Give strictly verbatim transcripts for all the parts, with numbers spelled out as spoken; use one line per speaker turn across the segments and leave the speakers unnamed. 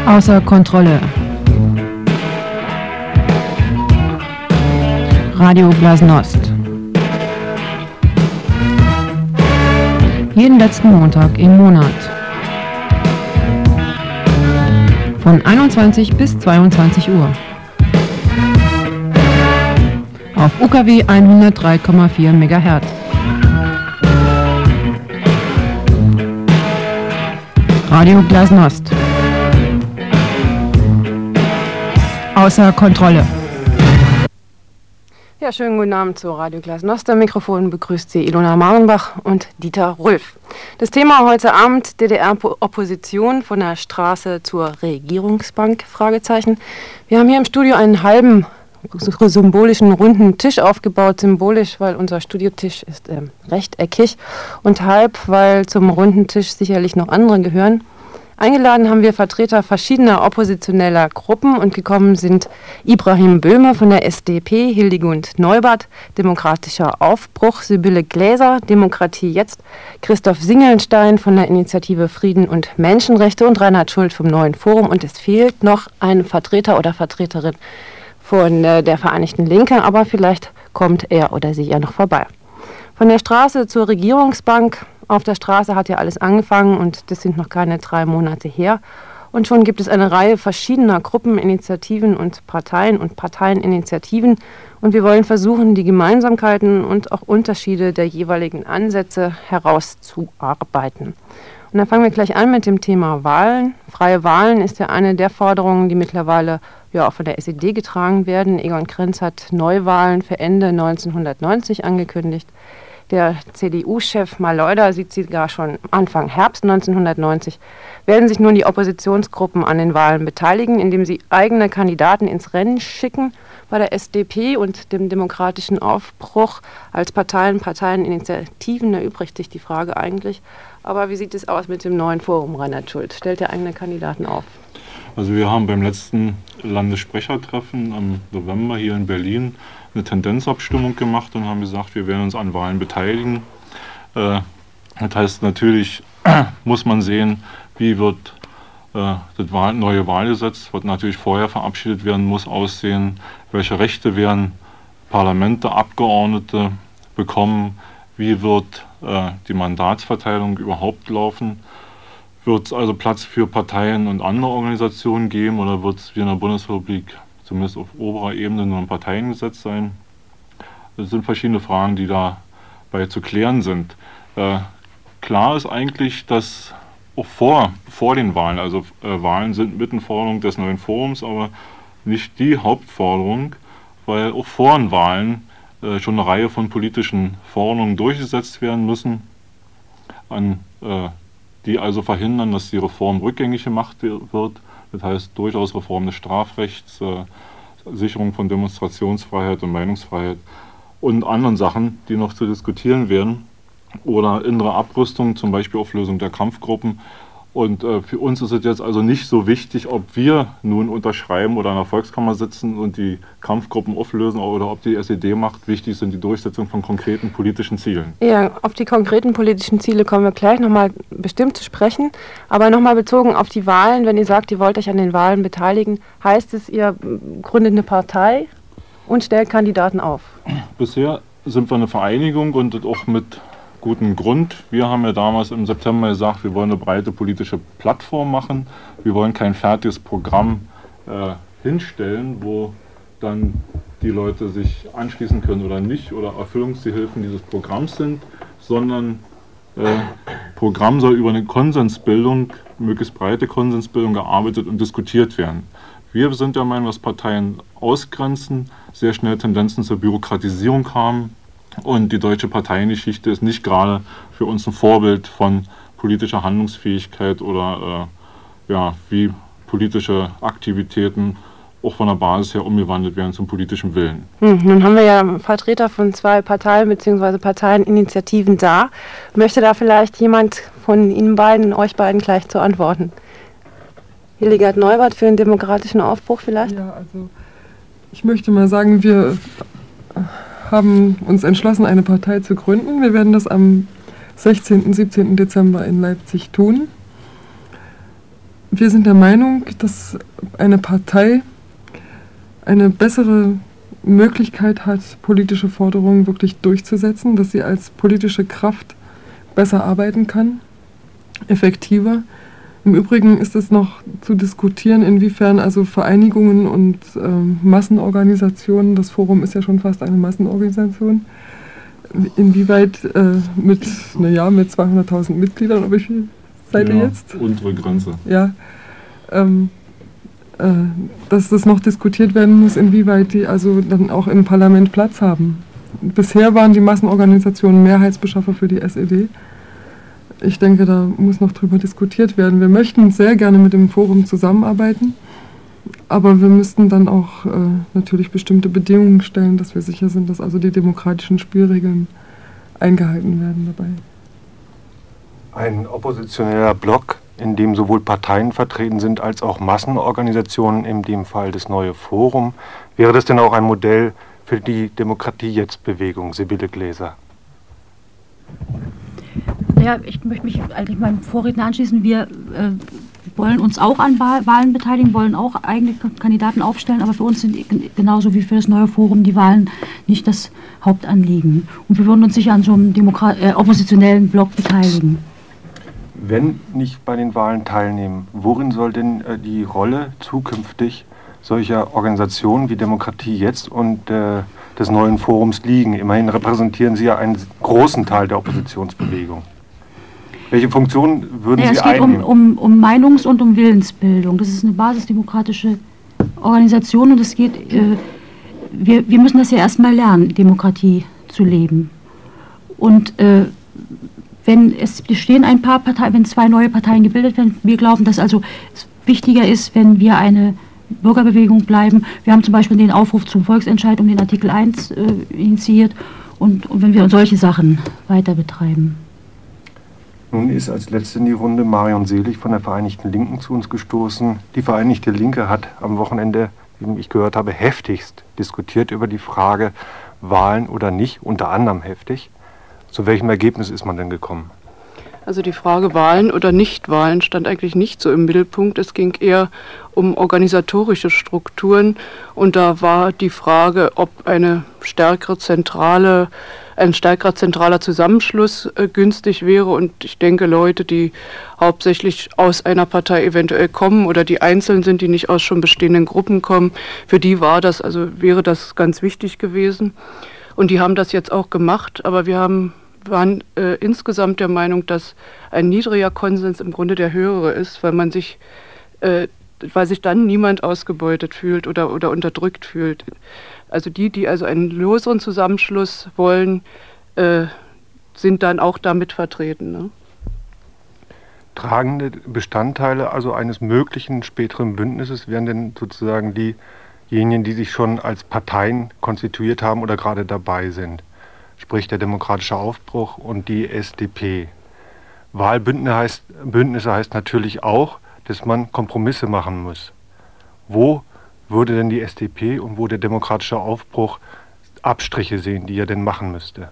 Außer Kontrolle. Radio Glasnost. Jeden letzten Montag im Monat. Von einundzwanzig bis zweiundzwanzig Uhr. Auf U K W hundertdrei Komma vier Megahertz. Radio Glasnost. Außer Kontrolle.
Ja, schönen guten Abend zu Radio Glasnost. Am Mikrofon begrüßt Sie Ilona Marenbach und Dieter Rulf. Das Thema heute Abend: D D R-Opposition von der Straße zur Regierungsbank? Fragezeichen. Wir haben hier im Studio einen halben symbolischen runden Tisch aufgebaut, symbolisch, weil unser Studiotisch ist ähm, rechteckig, und halb, weil zum runden Tisch sicherlich noch andere gehören. Eingeladen haben wir Vertreter verschiedener oppositioneller Gruppen, und gekommen sind Ibrahim Böhme von der S D P, Hildegund Neubert, Demokratischer Aufbruch, Sibylle Gläser, Demokratie Jetzt, Christoph Singelnstein von der Initiative Frieden und Menschenrechte und Reinhard Schult vom Neuen Forum, und es fehlt noch ein Vertreter oder Vertreterin von äh, der Vereinigten Linke, aber vielleicht kommt er oder sie ja noch vorbei. Von der Straße zur Regierungsbank. Auf der Straße hat ja alles angefangen, und das sind noch keine drei Monate her. Und schon gibt es eine Reihe verschiedener Gruppen, Initiativen und Parteien und Parteieninitiativen. Und wir wollen versuchen, die Gemeinsamkeiten und auch Unterschiede der jeweiligen Ansätze herauszuarbeiten. Und dann fangen wir gleich an mit dem Thema Wahlen. Freie Wahlen ist ja eine der Forderungen, die mittlerweile ja auch von der S E D getragen werden. Egon Krenz hat Neuwahlen für Ende neunzehnhundertneunzig angekündigt. Der C D U-Chef Maleuda sieht sie gar schon Anfang Herbst neunzehnhundertneunzig. Werden sich nun die Oppositionsgruppen an den Wahlen beteiligen, indem sie eigene Kandidaten ins Rennen schicken? Bei der S D P und dem Demokratischen Aufbruch als Parteien, Parteieninitiativen erübrigt sich die Frage eigentlich. Aber wie sieht es aus mit dem Neuen Forum, Reinhard Schult? Stellt er eigene Kandidaten auf?
Also wir haben beim letzten Landessprechertreffen im November hier in Berlin eine Tendenzabstimmung gemacht und haben gesagt, wir werden uns an Wahlen beteiligen. Äh, das heißt, natürlich muss man sehen, wie wird äh, das Wahl, neue Wahlgesetz, wird natürlich vorher verabschiedet werden, muss aussehen, welche Rechte werden Parlamente, Abgeordnete bekommen, wie wird äh, die Mandatsverteilung überhaupt laufen. Wird es also Platz für Parteien und andere Organisationen geben, oder wird es wie in der Bundesrepublik zumindest auf oberer Ebene nur ein Parteiengesetz sein? Das sind verschiedene Fragen, die dabei zu klären sind. Äh, klar ist eigentlich, dass auch vor, vor den Wahlen, also äh, Wahlen sind Mittenforderung des Neuen Forums, aber nicht die Hauptforderung, weil auch vor den Wahlen äh, schon eine Reihe von politischen Forderungen durchgesetzt werden müssen, an äh, die also verhindern, dass die Reform rückgängig gemacht wird. Das heißt durchaus Reform des Strafrechts, äh, Sicherung von Demonstrationsfreiheit und Meinungsfreiheit und anderen Sachen, die noch zu diskutieren werden. Oder innere Abrüstung, zum Beispiel Auflösung der Kampfgruppen. Und äh, für uns ist es jetzt also nicht so wichtig, ob wir nun unterschreiben oder in der Volkskammer sitzen und die Kampfgruppen auflösen, oder ob die S E D macht. Wichtig sind die Durchsetzung von konkreten politischen Zielen.
Ja, auf die konkreten politischen Ziele kommen wir gleich nochmal bestimmt zu sprechen. Aber nochmal bezogen auf die Wahlen, wenn ihr sagt, ihr wollt euch an den Wahlen beteiligen, heißt es, ihr gründet eine Partei und stellt Kandidaten auf? Bisher
sind wir eine Vereinigung, und das auch mit guten Grund. Wir haben ja damals im September gesagt, wir wollen eine breite politische Plattform machen. Wir wollen kein fertiges Programm äh, hinstellen, wo dann die Leute sich anschließen können oder nicht, oder Erfüllungsgehilfen dieses Programms sind, sondern äh, Programm soll über eine Konsensbildung, möglichst breite Konsensbildung gearbeitet und diskutiert werden. Wir sind der Meinung, dass Parteien ausgrenzen, sehr schnell Tendenzen zur Bürokratisierung haben. Und die deutsche Parteiengeschichte ist nicht gerade für uns ein Vorbild von politischer Handlungsfähigkeit oder äh, ja, wie politische Aktivitäten auch von der Basis her umgewandelt werden zum politischen Willen.
Hm, nun haben wir ja Vertreter von zwei Parteien bzw. Parteieninitiativen da. Möchte da vielleicht jemand von Ihnen beiden, euch beiden gleich zu antworten? Hildegard Neubert für den Demokratischen Aufbruch vielleicht?
Ja, also ich möchte mal sagen, wir haben uns entschlossen, eine Partei zu gründen. Wir werden das am sechzehnten, siebzehnten Dezember in Leipzig tun. Wir sind der Meinung, dass eine Partei eine bessere Möglichkeit hat, politische Forderungen wirklich durchzusetzen, dass sie als politische Kraft besser arbeiten kann, effektiver. Im Übrigen ist es noch zu diskutieren, inwiefern also Vereinigungen und äh, Massenorganisationen, das Forum ist ja schon fast eine Massenorganisation, inwieweit äh, mit, naja, mit zweihunderttausend Mitgliedern, aber wie viel seid ihr
ja,
jetzt?
Untere Grenze.
Ja, ähm, äh, dass das noch diskutiert werden muss, inwieweit die also dann auch im Parlament Platz haben. Bisher waren die Massenorganisationen Mehrheitsbeschaffer für die S E D. Ich denke, da muss noch drüber diskutiert werden. Wir möchten sehr gerne mit dem Forum zusammenarbeiten, aber wir müssten dann auch äh, natürlich bestimmte Bedingungen stellen, dass wir sicher sind, dass also die demokratischen Spielregeln eingehalten werden dabei.
Ein oppositioneller Block, in dem sowohl Parteien vertreten sind als auch Massenorganisationen, in dem Fall das neue Forum. Wäre das denn auch ein Modell für die Demokratie-Jetzt-Bewegung, Sibylle Gläser?
Ja, ich möchte mich eigentlich meinem Vorredner anschließen. Wir äh, wollen uns auch an Wahlen beteiligen, wollen auch eigene Kandidaten aufstellen, aber für uns sind genauso wie für das neue Forum die Wahlen nicht das Hauptanliegen. Und wir würden uns sicher an so einem Demokrat äh, oppositionellen Block beteiligen.
Wenn nicht bei den Wahlen teilnehmen, worin soll denn äh, die Rolle zukünftig solcher Organisationen wie Demokratie Jetzt und äh, des neuen Forums liegen? Immerhin repräsentieren Sie ja einen großen Teil der Oppositionsbewegung. Welche Funktion würden
ja,
Sie
es geht
einnehmen?
Um, um, um Meinungs- und um Willensbildung. Das ist eine basisdemokratische Organisation und es geht, äh, wir, wir müssen das ja erstmal lernen, Demokratie zu leben. Und äh, wenn es bestehen ein paar Parteien, wenn zwei neue Parteien gebildet werden, wir glauben, dass also es wichtiger ist, wenn wir eine Bürgerbewegung bleiben. Wir haben zum Beispiel den Aufruf zum Volksentscheid um den Artikel eins äh, initiiert und, und wenn wir solche Sachen weiter betreiben.
Nun ist als letzte in die Runde Marion Selig von der Vereinigten Linken zu uns gestoßen. Die Vereinigte Linke hat am Wochenende, wie ich gehört habe, heftigst diskutiert über die Frage Wahlen oder nicht, unter anderem heftig. Zu welchem Ergebnis ist man denn gekommen?
Also die Frage Wahlen oder Nichtwahlen stand eigentlich nicht so im Mittelpunkt. Es ging eher um organisatorische Strukturen und da war die Frage, ob eine stärkere zentrale, ein stärkerer zentraler Zusammenschluss äh, günstig wäre. Und ich denke, Leute, die hauptsächlich aus einer Partei eventuell kommen oder die einzeln sind, die nicht aus schon bestehenden Gruppen kommen, für die war das, also wäre das ganz wichtig gewesen. Und die haben das jetzt auch gemacht, aber wir haben waren äh, insgesamt der Meinung, dass ein niedriger Konsens im Grunde der höhere ist, weil man sich, äh, weil sich dann niemand ausgebeutet fühlt oder, oder unterdrückt fühlt. Also die, die also einen loseren Zusammenschluss wollen, äh, sind dann auch damit vertreten. Ne?
Tragende Bestandteile also eines möglichen späteren Bündnisses wären denn sozusagen diejenigen, die sich schon als Parteien konstituiert haben oder gerade dabei sind. Sprich der demokratische Aufbruch und die S D P. Wahlbündnisse heißt, Bündnisse heißt natürlich auch, dass man Kompromisse machen muss. Wo würde denn die S D P und wo der demokratische Aufbruch Abstriche sehen, die er denn machen müsste?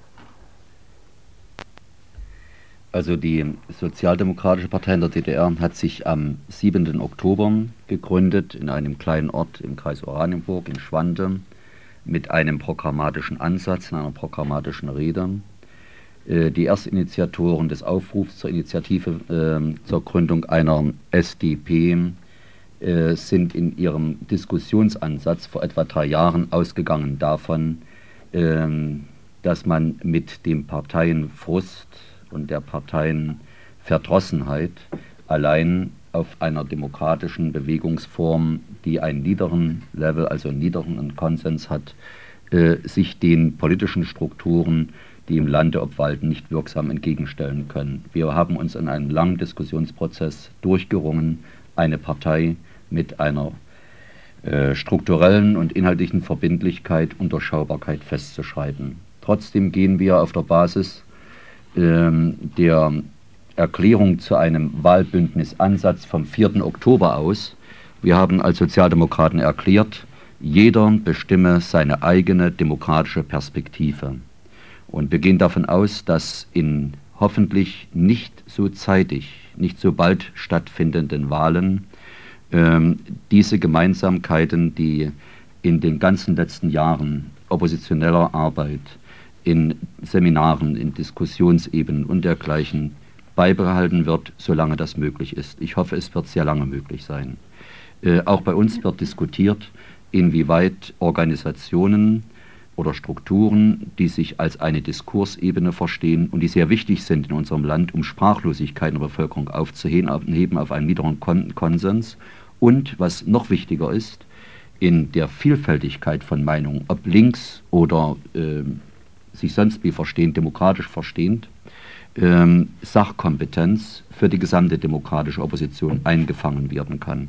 Also die Sozialdemokratische Partei in der D D R hat sich am siebenten Oktober gegründet in einem kleinen Ort im Kreis Oranienburg in Schwante, mit einem programmatischen Ansatz, in einer programmatischen Rede. Äh, die Erstinitiatoren des Aufrufs zur Initiative äh, zur Gründung einer S D P äh, sind in ihrem Diskussionsansatz vor etwa drei Jahren ausgegangen davon, äh, dass man mit dem Parteienfrust und der Parteienverdrossenheit allein auf einer demokratischen Bewegungsform, die einen niederen Level, also einen niederen Konsens hat, äh, sich den politischen Strukturen, die im Lande obwalten, nicht wirksam entgegenstellen können. Wir haben uns in einem langen Diskussionsprozess durchgerungen, eine Partei mit einer äh, strukturellen und inhaltlichen Verbindlichkeit und Durchschaubarkeit festzuschreiben. Trotzdem gehen wir auf der Basis äh, der Erklärung zu einem Wahlbündnisansatz vom vierten Oktober aus. Wir haben als Sozialdemokraten erklärt, jeder bestimme seine eigene demokratische Perspektive. Und wir gehen davon aus, dass in hoffentlich nicht so zeitig, nicht so bald stattfindenden Wahlen ähm, diese Gemeinsamkeiten, die in den ganzen letzten Jahren oppositioneller Arbeit, in Seminaren, in Diskussionsebenen und dergleichen beibehalten wird, solange das möglich ist. Ich hoffe, es wird sehr lange möglich sein. Äh, auch bei uns wird diskutiert, inwieweit Organisationen oder Strukturen, die sich als eine Diskursebene verstehen und die sehr wichtig sind in unserem Land, um Sprachlosigkeit in der Bevölkerung aufzuheben auf einen niederen Kon- Konsens und, was noch wichtiger ist, in der Vielfältigkeit von Meinungen, ob links oder äh, sich sonst wie verstehend, demokratisch verstehend, äh, Sachkompetenz für die gesamte demokratische Opposition eingefangen werden kann.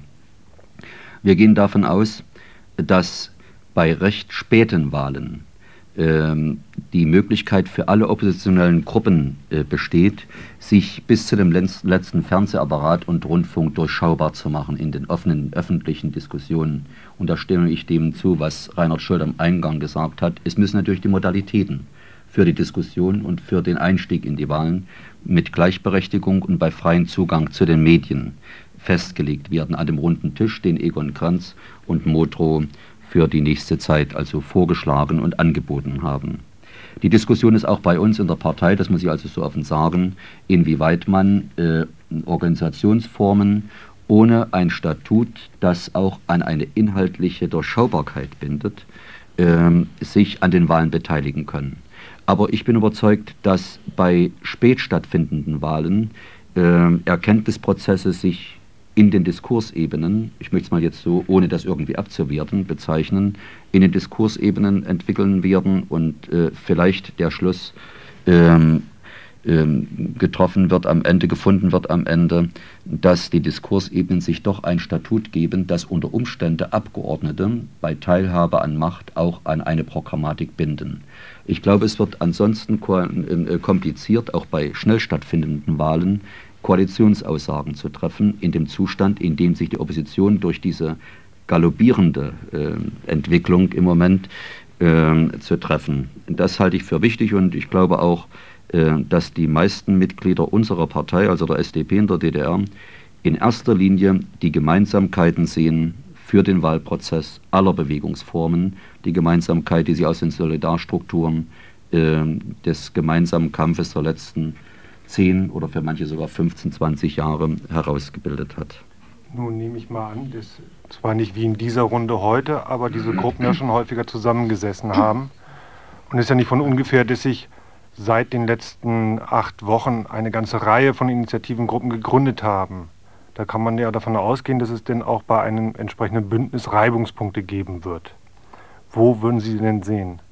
Wir gehen davon aus, dass bei recht späten Wahlen ähm, die Möglichkeit für alle oppositionellen Gruppen äh, besteht, sich bis zu dem letzten Fernsehapparat und Rundfunk durchschaubar zu machen in den offenen öffentlichen Diskussionen. Und da stimme ich dem zu, was Reinhard Scholz am Eingang gesagt hat. Es müssen natürlich die Modalitäten für die Diskussion und für den Einstieg in die Wahlen mit Gleichberechtigung und bei freiem Zugang zu den Medien festgelegt werden an dem runden Tisch, den Egon Krenz und Modrow für die nächste Zeit also vorgeschlagen und angeboten haben. Die Diskussion ist auch bei uns in der Partei, das muss ich also so offen sagen, inwieweit man äh, Organisationsformen ohne ein Statut, das auch an eine inhaltliche Durchschaubarkeit bindet, äh, sich an den Wahlen beteiligen können. Aber ich bin überzeugt, dass bei spät stattfindenden Wahlen äh, Erkenntnisprozesse sich in den Diskursebenen, ich möchte es mal jetzt so, ohne das irgendwie abzuwerten, bezeichnen, in den Diskursebenen entwickeln werden und äh, vielleicht der Schluss ähm, ähm, getroffen wird am Ende, gefunden wird am Ende, dass die Diskursebenen sich doch ein Statut geben, das unter Umständen Abgeordnete bei Teilhabe an Macht auch an eine Programmatik binden. Ich glaube, es wird ansonsten ko- äh, kompliziert, auch bei schnell stattfindenden Wahlen, Koalitionsaussagen zu treffen, in dem Zustand, in dem sich die Opposition durch diese galoppierende äh, Entwicklung im Moment äh, zu treffen. Das halte ich für wichtig und ich glaube auch, äh, dass die meisten Mitglieder unserer Partei, also der S D P in der D D R, in erster Linie die Gemeinsamkeiten sehen für den Wahlprozess aller Bewegungsformen, die Gemeinsamkeit, die sie aus den Solidarstrukturen äh, des gemeinsamen Kampfes der letzten zehn oder für manche sogar fünfzehn, zwanzig Jahre herausgebildet hat.
Nun nehme ich mal an, dass zwar nicht wie in dieser Runde heute, aber diese Gruppen ja schon häufiger zusammengesessen haben. Und es ist ja nicht von ungefähr, dass sich seit den letzten acht Wochen eine ganze Reihe von Initiativengruppen gegründet haben. Da kann man ja davon ausgehen, dass es denn auch bei einem entsprechenden Bündnis Reibungspunkte geben wird. Wo würden Sie denn sehen?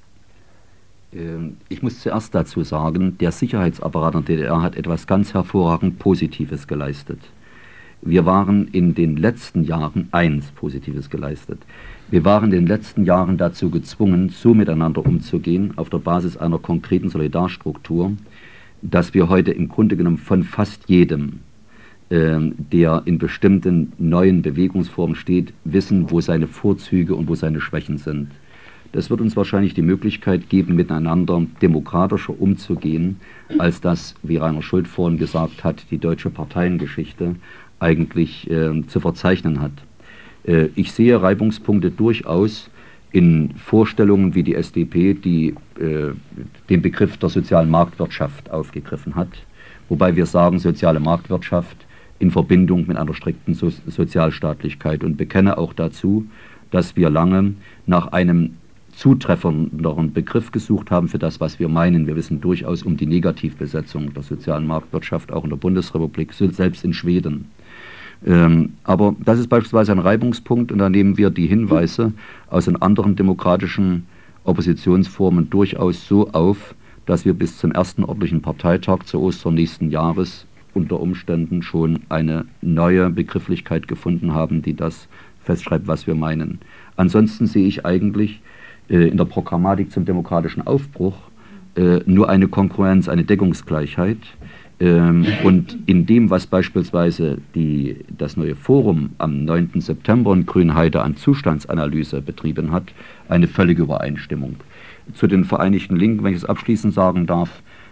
Ich muss zuerst dazu sagen, der Sicherheitsapparat der D D R hat etwas ganz hervorragend Positives geleistet. Wir waren in den letzten Jahren eins Positives geleistet. Wir waren in den letzten Jahren dazu gezwungen, so miteinander umzugehen, auf der Basis einer konkreten Solidarstruktur, dass wir heute im Grunde genommen von fast jedem, äh, der in bestimmten neuen Bewegungsformen steht, wissen, wo seine Vorzüge und wo seine Schwächen sind. Das wird uns wahrscheinlich die Möglichkeit geben, miteinander demokratischer umzugehen, als das, wie Rainer Schult vorhin gesagt hat, die deutsche Parteiengeschichte eigentlich äh, zu verzeichnen hat. Äh, ich sehe Reibungspunkte durchaus in Vorstellungen wie die S D P, die äh, den Begriff der sozialen Marktwirtschaft aufgegriffen hat, wobei wir sagen, soziale Marktwirtschaft in Verbindung mit einer strikten so- Sozialstaatlichkeit und bekenne auch dazu, dass wir lange nach einem zutreffenderen Begriff gesucht haben für das, was wir meinen. Wir wissen durchaus um die Negativbesetzung der sozialen Marktwirtschaft, auch in der Bundesrepublik, selbst in Schweden. Ähm, aber das ist beispielsweise ein Reibungspunkt und da nehmen wir die Hinweise aus den anderen demokratischen Oppositionsformen durchaus so auf, dass wir bis zum ersten ordentlichen Parteitag zu Ostern nächsten Jahres unter Umständen schon eine neue Begrifflichkeit gefunden haben, die das festschreibt, was wir meinen. Ansonsten sehe ich eigentlich in der Programmatik zum demokratischen Aufbruch äh, nur eine Konkurrenz, eine Deckungsgleichheit. Ähm, und in dem, was beispielsweise die, das neue Forum am neunten September in Grünheide an Zustandsanalyse betrieben hat, eine völlige Übereinstimmung. Zu den Vereinigten Linken, wenn ich es abschließend sagen darf,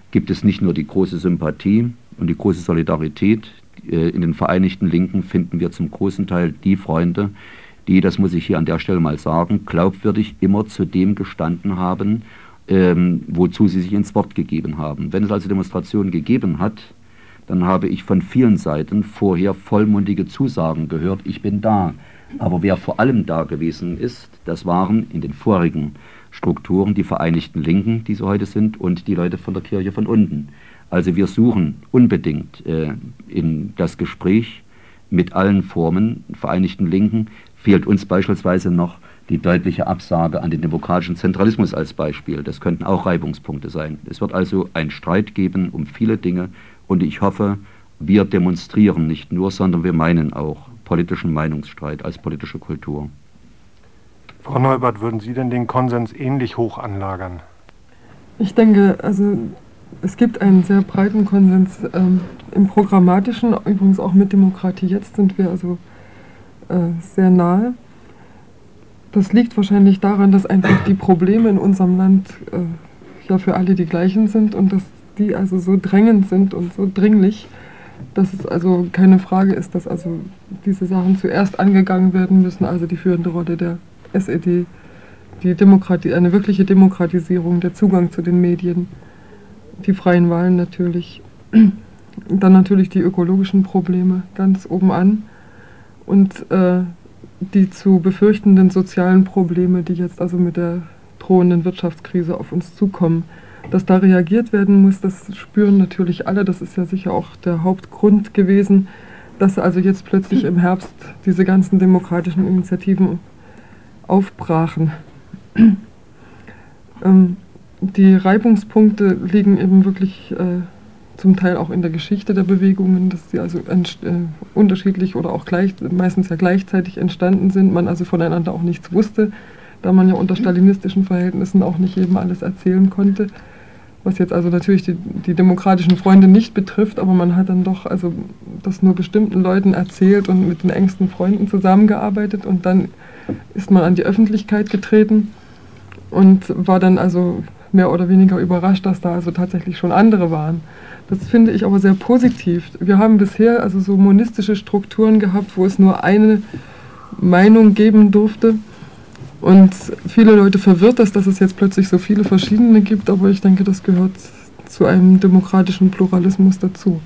gibt es nicht nur die große Sympathie und die große Solidarität. In den Vereinigten Linken finden wir zum großen Teil die Freunde, die, das muss ich hier an der Stelle mal sagen, glaubwürdig immer zu dem gestanden haben, ähm, wozu sie sich ins Wort gegeben haben. Wenn es also Demonstrationen gegeben hat, dann habe ich von vielen Seiten vorher vollmundige Zusagen gehört, ich bin da. Aber wer vor allem da gewesen ist, das waren in den vorigen Strukturen die Vereinigten Linken, die so heute sind, und die Leute von der Kirche von unten. Also wir suchen unbedingt äh, in das Gespräch mit allen Formen, Vereinigten Linken, fehlt uns beispielsweise noch die deutliche Absage an den demokratischen Zentralismus als Beispiel. Das könnten auch Reibungspunkte sein. Es wird also einen Streit geben um viele Dinge und ich hoffe, wir demonstrieren nicht nur, sondern wir meinen auch politischen Meinungsstreit als politische Kultur.
Frau Neubert, würden Sie denn den Konsens ähnlich hoch anlagern?
Ich denke, also es gibt einen sehr breiten Konsens ähm, im Programmatischen, übrigens auch mit Demokratie Jetzt sind wir also äh, sehr nahe. Das liegt wahrscheinlich daran, dass einfach die Probleme in unserem Land äh, ja für alle die gleichen sind und dass die also so drängend sind und so dringlich, dass es also keine Frage ist, dass also diese Sachen zuerst angegangen werden müssen, also die führende Rolle der S E D, die Demokratie, eine wirkliche Demokratisierung, der Zugang zu den Medien, die freien Wahlen natürlich, dann natürlich die ökologischen Probleme ganz oben an und äh, die zu befürchtenden sozialen Probleme, die jetzt also mit der drohenden Wirtschaftskrise auf uns zukommen. Dass da reagiert werden muss, das spüren natürlich alle, das ist ja sicher auch der Hauptgrund gewesen, dass also jetzt plötzlich im Herbst diese ganzen demokratischen Initiativen aufbrachen. ähm, die Reibungspunkte liegen eben wirklich äh, zum Teil auch in der Geschichte der Bewegungen, dass sie also entst- äh, unterschiedlich oder auch gleich, meistens ja gleichzeitig entstanden sind, man also voneinander auch nichts wusste, da man ja unter stalinistischen Verhältnissen auch nicht jedem alles erzählen konnte, was jetzt also natürlich die, die demokratischen Freunde nicht betrifft, aber man hat dann doch also das nur bestimmten Leuten erzählt und mit den engsten Freunden zusammengearbeitet und dann ist man an die Öffentlichkeit getreten und war dann also mehr oder weniger überrascht, dass da also tatsächlich schon andere waren. Das finde ich aber sehr positiv. Wir haben bisher also so monistische Strukturen gehabt, wo es nur eine Meinung geben durfte. Und viele Leute verwirrt das, dass es jetzt plötzlich so viele verschiedene gibt, aber ich denke, das gehört zu einem demokratischen Pluralismus dazu.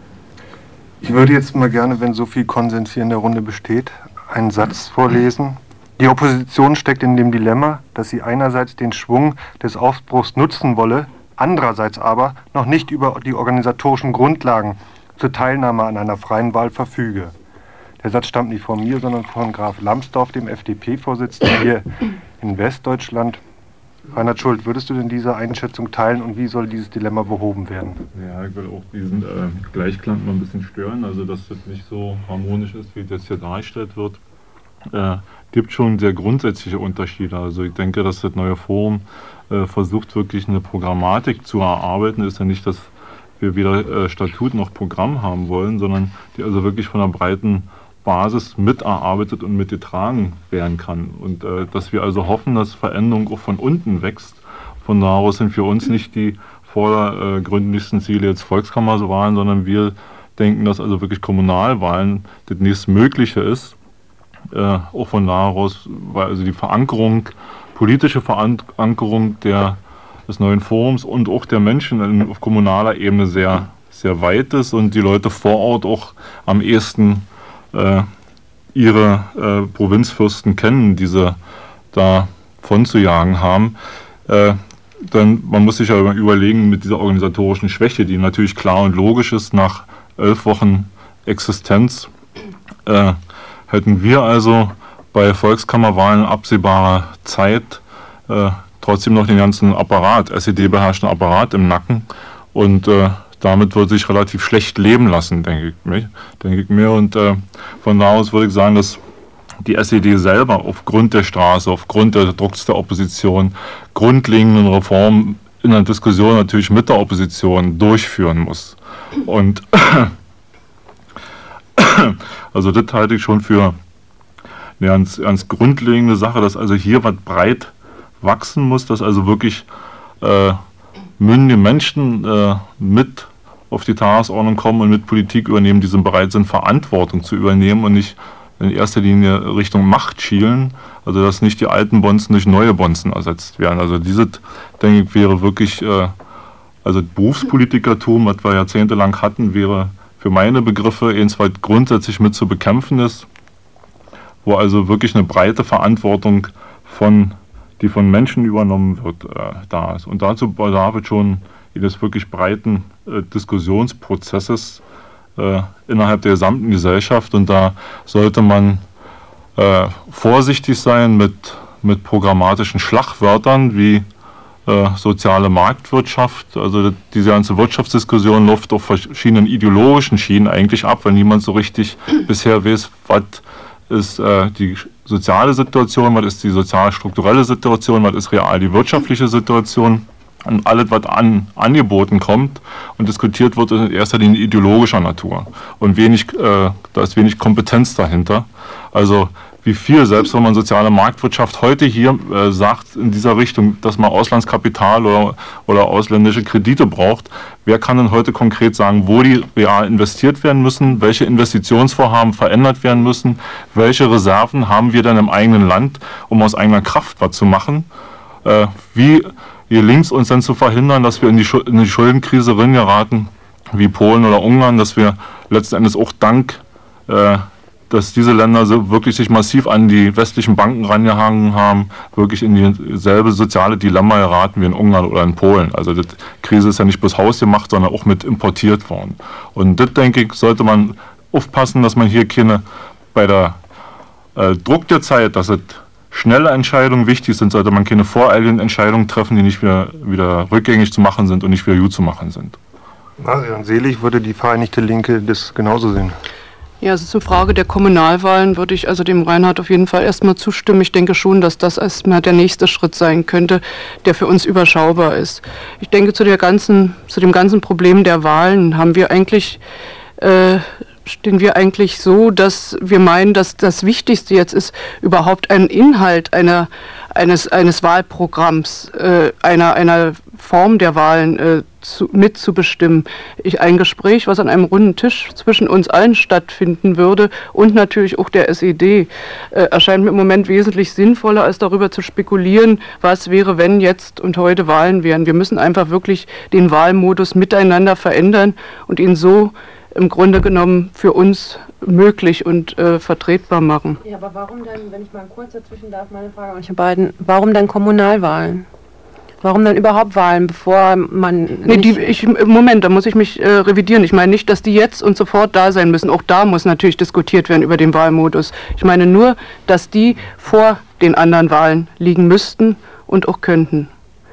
Ich würde jetzt mal gerne, wenn so viel Konsens hier in der Runde besteht, einen Satz vorlesen. Die Opposition steckt in dem Dilemma, dass sie einerseits den Schwung des Aufbruchs nutzen wolle, andererseits aber noch nicht über die organisatorischen Grundlagen zur Teilnahme an einer freien Wahl verfüge. Der Satz stammt nicht von mir, sondern von Graf Lambsdorff, dem F D P-Vorsitzenden hier in Westdeutschland. Reinhard Schult, würdest du denn diese Einschätzung teilen und wie soll dieses Dilemma behoben werden?
Ja, ich will auch diesen äh, Gleichklang mal ein bisschen stören, also dass das nicht so harmonisch ist, wie das hier dargestellt wird. Äh, gibt schon sehr grundsätzliche Unterschiede. Also ich denke, dass das neue Forum äh, versucht wirklich eine Programmatik zu erarbeiten. Ist ja nicht, dass wir weder äh, Statut noch Programm haben wollen, sondern die also wirklich von einer breiten Basis miterarbeitet und mitgetragen werden kann. Und äh, dass wir also hoffen, dass Veränderung auch von unten wächst. Von daraus sind für uns nicht die vordergründigsten Ziele jetzt Volkskammerwahlen, sondern wir denken, dass also wirklich Kommunalwahlen das nächstmögliche ist. Äh, auch von daraus, weil also die Verankerung, politische Verankerung der, des neuen Forums und auch der Menschen in, auf kommunaler Ebene sehr, sehr weit ist und die Leute vor Ort auch am ehesten äh, ihre äh, Provinzfürsten kennen, die sie da von zu jagen haben. Äh, dann, man muss sich ja überlegen mit dieser organisatorischen Schwäche, die natürlich klar und logisch ist, nach elf Wochen Existenz, äh, hätten wir also bei Volkskammerwahlen absehbarer Zeit äh, trotzdem noch den ganzen Apparat, S E D-beherrschten Apparat im Nacken und äh, damit würde sich relativ schlecht leben lassen, denke ich, mich, denke ich mir. Und äh, von da aus würde ich sagen, dass die S E D selber aufgrund der Straße, aufgrund des Drucks der Opposition grundlegenden Reformen in der Diskussion natürlich mit der Opposition durchführen muss. Und also das halte ich schon für eine ganz, ganz grundlegende Sache, dass also hier was breit wachsen muss, dass also wirklich äh, mündige Menschen äh, mit auf die Tagesordnung kommen und mit Politik übernehmen, die sind bereit sind, Verantwortung zu übernehmen und nicht in erster Linie Richtung Macht schielen, also dass nicht die alten Bonzen durch neue Bonzen ersetzt werden. Also diese, denke ich, wäre wirklich, äh, also Berufspolitikertum, was wir jahrzehntelang hatten, wäre für meine Begriffe eins, was grundsätzlich mit zu bekämpfen ist, wo also wirklich eine breite Verantwortung von, die von Menschen übernommen wird, äh, da ist. Und dazu bedarf es schon eines wirklich breiten äh, Diskussionsprozesses äh, innerhalb der gesamten Gesellschaft. Und da sollte man äh, vorsichtig sein mit, mit programmatischen Schlagwörtern wie äh, soziale Marktwirtschaft. Also das, diese ganze Wirtschaftsdiskussion läuft auf verschiedenen ideologischen Schienen eigentlich ab, weil niemand so richtig bisher weiß, was ist äh, die soziale Situation, was ist die sozial-strukturelle Situation, was ist real die wirtschaftliche Situation. Und alles, was an angeboten kommt und diskutiert wird, ist in erster Linie ideologischer Natur. Und wenig, äh, da ist wenig Kompetenz dahinter. Also wie viel, selbst wenn man soziale Marktwirtschaft heute hier äh, sagt, in dieser Richtung, dass man Auslandskapital oder, oder ausländische Kredite braucht, wer kann denn heute konkret sagen, wo die real investiert werden müssen, welche Investitionsvorhaben verändert werden müssen, welche Reserven haben wir denn im eigenen Land, um aus eigener Kraft was zu machen, äh, wie gelingt es uns dann zu verhindern, dass wir in die, in die Schuldenkrise geraten, wie Polen oder Ungarn, dass wir letzten Endes auch dank, äh, dass diese Länder so wirklich sich massiv an die westlichen Banken rangehangen haben, wirklich in dieselbe soziale Dilemma geraten wie in Ungarn oder in Polen. Also die Krise ist ja nicht bloß hausgemacht, sondern auch mit importiert worden. Und das, denke ich, sollte man aufpassen, dass man hier keine, bei der äh, Druck der Zeit, dass es schnelle Entscheidungen wichtig sind, sollte man keine voreiligen Entscheidungen treffen, die nicht wieder, wieder rückgängig zu machen sind und nicht wieder gut zu machen sind.
Marian Selig, würde die Vereinigte Linke das genauso sehen?
Ja, also zur Frage der Kommunalwahlen würde ich also dem Reinhard auf jeden Fall erstmal zustimmen. Ich denke schon, dass das erstmal der nächste Schritt sein könnte, der für uns überschaubar ist. Ich denke, zu der ganzen, zu dem ganzen Problem der Wahlen haben wir eigentlich äh, stehen wir eigentlich so, dass wir meinen, dass das Wichtigste jetzt ist, überhaupt einen Inhalt einer, eines, eines Wahlprogramms, äh, einer, einer Form der Wahlen äh, zu, mitzubestimmen. Ich, ein Gespräch, was an einem runden Tisch zwischen uns allen stattfinden würde und natürlich auch der S E D, äh, erscheint mir im Moment wesentlich sinnvoller, als darüber zu spekulieren, was wäre, wenn jetzt und heute Wahlen wären. Wir müssen einfach wirklich den Wahlmodus miteinander verändern und ihn so im Grunde genommen für uns möglich und äh, vertretbar machen.
Ja, aber warum dann, wenn ich mal kurz dazwischen darf, meine Frage an euch beiden, warum dann Kommunalwahlen? Warum dann überhaupt Wahlen, bevor man...
Nee, die, ich, Moment, da muss ich mich äh, revidieren. Ich meine nicht, dass die jetzt und sofort da sein müssen. Auch da muss natürlich diskutiert werden über den Wahlmodus. Ich meine nur, dass die vor den anderen Wahlen liegen müssten und auch könnten.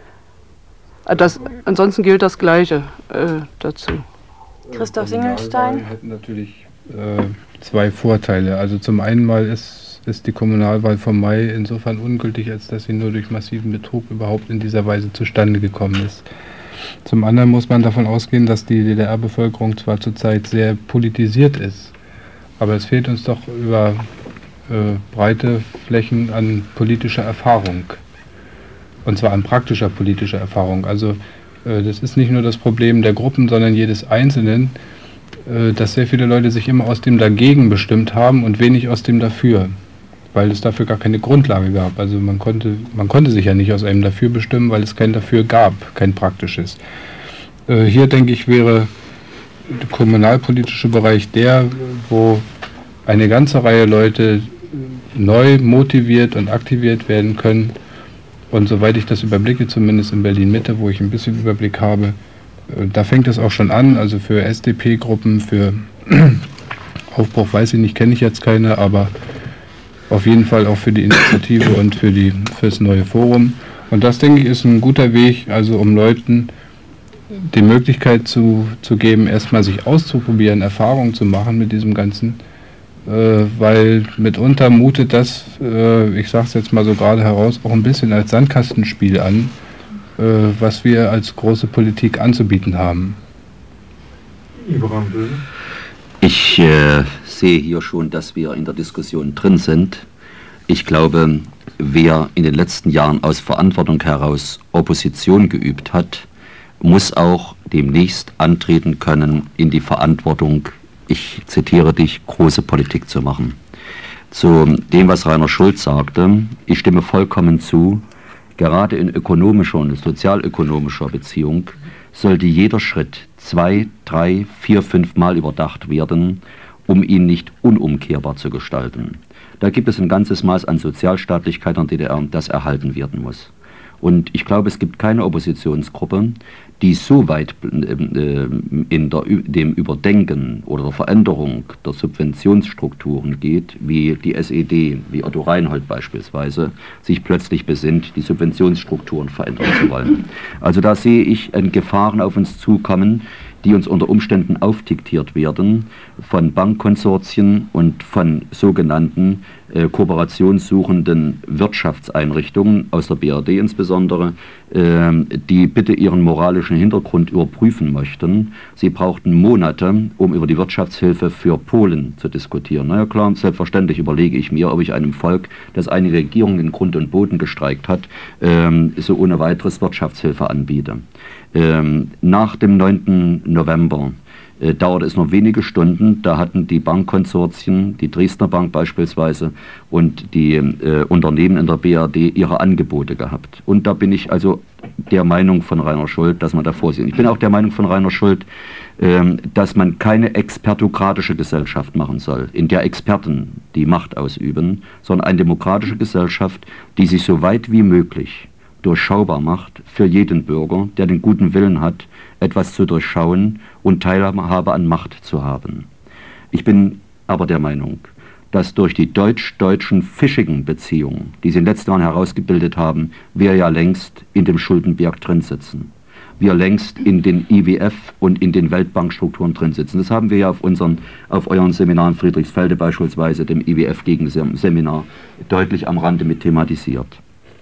Das, ansonsten gilt das Gleiche äh, dazu.
Christoph Singelstein
hätten natürlich äh, zwei Vorteile. Also zum einen mal ist, ist die Kommunalwahl vom Mai insofern ungültig, als dass sie nur durch massiven Betrug überhaupt in dieser Weise zustande gekommen ist. Zum anderen muss man davon ausgehen, dass die D D R-Bevölkerung zwar zurzeit sehr politisiert ist, aber es fehlt uns doch über äh, breite Flächen an politischer Erfahrung. Und zwar an praktischer politischer Erfahrung. Also das ist nicht nur das Problem der Gruppen, sondern jedes Einzelnen, dass sehr viele Leute sich immer aus dem Dagegen bestimmt haben und wenig aus dem Dafür, weil es dafür gar keine Grundlage gab. Also man konnte, man konnte sich ja nicht aus einem Dafür bestimmen, weil es kein Dafür gab, kein praktisches. Hier, denke ich, wäre der kommunalpolitische Bereich der, wo eine ganze Reihe Leute neu motiviert und aktiviert werden können. Und soweit ich das überblicke, zumindest in Berlin-Mitte, wo ich ein bisschen Überblick habe, äh, da fängt es auch schon an. Also für S D P-Gruppen, für Aufbruch weiß ich nicht, kenne ich jetzt keine, aber auf jeden Fall auch für die Initiative und für, die, für das neue Forum. Und das, denke ich, ist ein guter Weg, also um Leuten die Möglichkeit zu, zu geben, erstmal sich auszuprobieren, Erfahrungen zu machen mit diesem Ganzen. Äh, weil mitunter mutet das, äh, ich sage es jetzt mal so gerade heraus, auch ein bisschen als Sandkastenspiel an, äh, was wir als große Politik anzubieten haben.
Ich äh, sehe hier schon, dass wir in der Diskussion drin sind. Ich glaube, wer in den letzten Jahren aus Verantwortung heraus Opposition geübt hat, muss auch demnächst antreten können, in die Verantwortung, ich zitiere dich, große Politik zu machen. Zu dem, was Rainer Schulz sagte, ich stimme vollkommen zu, gerade in ökonomischer und sozialökonomischer Beziehung sollte jeder Schritt zwei, drei, vier, fünf Mal überdacht werden, um ihn nicht unumkehrbar zu gestalten. Da gibt es ein ganzes Maß an Sozialstaatlichkeit in der D D R, das erhalten werden muss. Und ich glaube, es gibt keine Oppositionsgruppe, die so weit äh, in der, dem Überdenken oder der Veränderung der Subventionsstrukturen geht, wie die S E D, wie Otto Reinhold beispielsweise, sich plötzlich besinnt, die Subventionsstrukturen verändern zu wollen. Also da sehe ich Gefahren auf uns zukommen, die uns unter Umständen aufdiktiert werden von Bankkonsortien und von sogenannten äh, kooperationssuchenden Wirtschaftseinrichtungen, aus der B R D insbesondere, äh, die bitte ihren moralischen Hintergrund überprüfen möchten. Sie brauchten Monate, um über die Wirtschaftshilfe für Polen zu diskutieren. Na ja klar, selbstverständlich überlege ich mir, ob ich einem Volk, das eine Regierung in Grund und Boden gestreikt hat, äh, so ohne weiteres Wirtschaftshilfe anbiete. Ähm, nach dem neunten November äh, dauerte es nur wenige Stunden, da hatten die Bankkonsortien, die Dresdner Bank beispielsweise und die äh, Unternehmen in der B R D ihre Angebote gehabt. Und da bin ich also der Meinung von Rainer Schult, dass man da vorsieht. Ich bin auch der Meinung von Rainer Schult, äh, dass man keine expertokratische Gesellschaft machen soll, in der Experten die Macht ausüben, sondern eine demokratische Gesellschaft, die sich so weit wie möglich durchschaubar macht für jeden Bürger, der den guten Willen hat, etwas zu durchschauen und Teilhabe an Macht zu haben. Ich bin aber der Meinung, dass durch die deutsch-deutschen fischigen Beziehungen, die sie in den letzten Jahren herausgebildet haben, wir ja längst in dem Schuldenberg drin sitzen. Wir längst in den I W F und in den Weltbankstrukturen drin sitzen. Das haben wir ja auf, unseren, auf euren Seminaren Friedrichsfelde beispielsweise, dem I W F-Gegenseminar, deutlich am Rande mit thematisiert.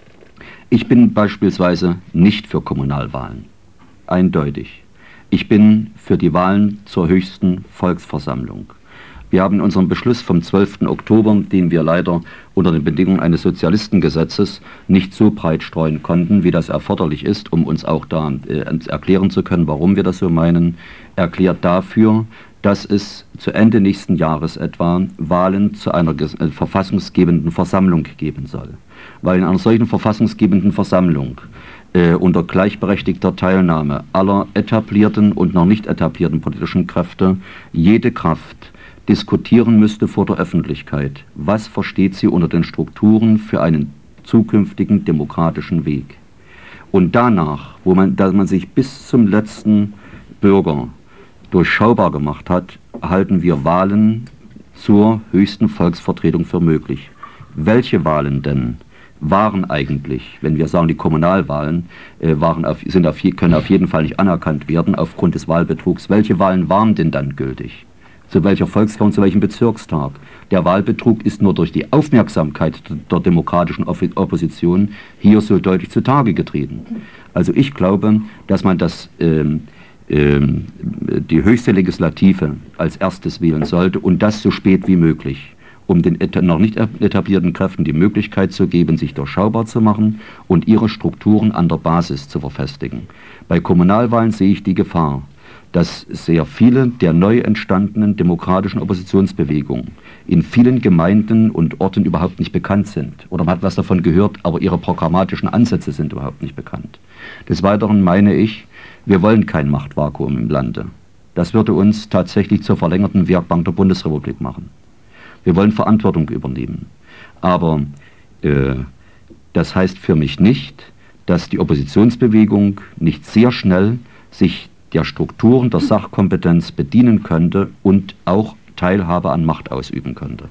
Ich bin beispielsweise nicht für Kommunalwahlen, eindeutig. Ich bin für die Wahlen zur höchsten Volksversammlung. Wir haben unseren Beschluss vom zwölften Oktober, den wir leider unter den Bedingungen eines Sozialistengesetzes nicht so breit streuen konnten, wie das erforderlich ist, um uns auch da äh, erklären zu können, warum wir das so meinen, erklärt dafür, dass es zu Ende nächsten Jahres etwa Wahlen zu einer äh, verfassungsgebenden Versammlung geben soll. Weil in einer solchen verfassungsgebenden Versammlung äh, unter gleichberechtigter Teilnahme aller etablierten und noch nicht etablierten politischen Kräfte jede Kraft diskutieren müsste vor der Öffentlichkeit, was versteht sie unter den Strukturen für einen zukünftigen demokratischen Weg. Und danach, wo man, dass man sich bis zum letzten Bürger durchschaubar gemacht hat, halten wir Wahlen zur höchsten Volksvertretung für möglich. Welche Wahlen denn waren eigentlich, wenn wir sagen, die Kommunalwahlen äh, waren auf, sind auf je, können auf jeden Fall nicht anerkannt werden aufgrund des Wahlbetrugs. Welche Wahlen waren denn dann gültig? Zu welcher Volksversammlung, zu welchem Bezirkstag? Der Wahlbetrug ist nur durch die Aufmerksamkeit der demokratischen Opposition hier so deutlich zutage getreten. Also ich glaube, dass man das, ähm, ähm, die höchste Legislative als erstes wählen sollte und das so spät wie möglich, um den noch nicht etablierten Kräften die Möglichkeit zu geben, sich durchschaubar zu machen und ihre Strukturen an der Basis zu verfestigen. Bei Kommunalwahlen sehe ich die Gefahr, dass sehr viele der neu entstandenen demokratischen Oppositionsbewegungen in vielen Gemeinden und Orten überhaupt nicht bekannt sind. Oder man hat was davon gehört, aber ihre programmatischen Ansätze sind überhaupt nicht bekannt. Des Weiteren meine ich, wir wollen kein Machtvakuum im Lande. Das würde uns tatsächlich zur verlängerten Werkbank der Bundesrepublik machen. Wir wollen Verantwortung übernehmen. Aber äh, das heißt für mich nicht, dass die Oppositionsbewegung nicht sehr schnell sich der Strukturen der Sachkompetenz bedienen könnte und auch Teilhabe an Macht ausüben könnte.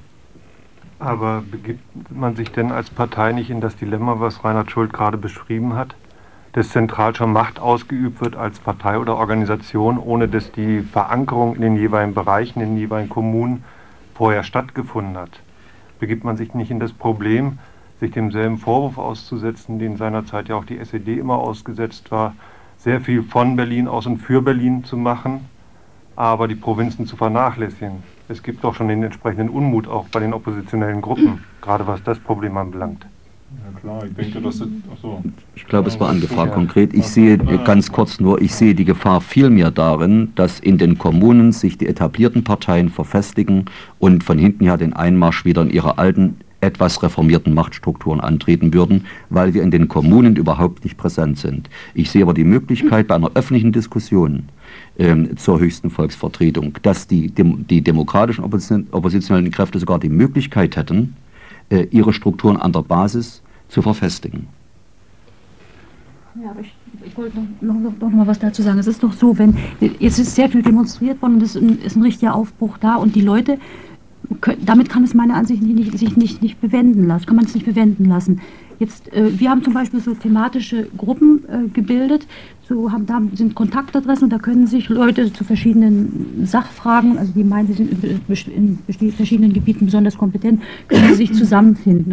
Aber begibt man sich denn als Partei nicht in das Dilemma, was Reinhard Schult gerade beschrieben hat, dass zentral schon Macht ausgeübt wird als Partei oder Organisation, ohne dass die Verankerung in den jeweiligen Bereichen, in den jeweiligen Kommunen vorher stattgefunden hat? Begibt man sich nicht in das Problem, sich demselben Vorwurf auszusetzen, den seinerzeit ja auch die S E D immer ausgesetzt war, sehr viel von Berlin aus und für Berlin zu machen, aber die Provinzen zu vernachlässigen? Es gibt doch schon den entsprechenden Unmut auch bei den oppositionellen Gruppen, gerade was das Problem anbelangt.
Ja klar, ich denke, dass es... Achso.
Ich glaube, es war angefragt konkret. Ich sehe ganz kurz nur, ich sehe die Gefahr vielmehr darin, dass in den Kommunen sich die etablierten Parteien verfestigen und von hinten her den Einmarsch wieder in ihre alten, etwas reformierten Machtstrukturen antreten würden, weil wir in den Kommunen überhaupt nicht präsent sind. Ich sehe aber die Möglichkeit bei einer öffentlichen Diskussion ähm, zur höchsten Volksvertretung, dass die, dem, die demokratischen Opposition, oppositionellen Kräfte sogar die Möglichkeit hätten, äh, ihre Strukturen an der Basis zu verfestigen.
Ja, aber ich, ich wollte noch, noch, noch mal was dazu sagen. Es ist doch so, wenn jetzt ist sehr viel demonstriert worden und es ist ein, ist ein richtiger Aufbruch da und die Leute, damit kann es meiner Ansicht nach nicht, sich nicht, nicht bewenden lassen, kann man es nicht bewenden lassen. Jetzt, äh, wir haben zum Beispiel so thematische Gruppen äh, gebildet, so haben, da sind Kontaktadressen und da können sich Leute zu verschiedenen Sachfragen, also die meinen, sie sind in, in verschiedenen Gebieten besonders kompetent, können sie sich zusammenfinden.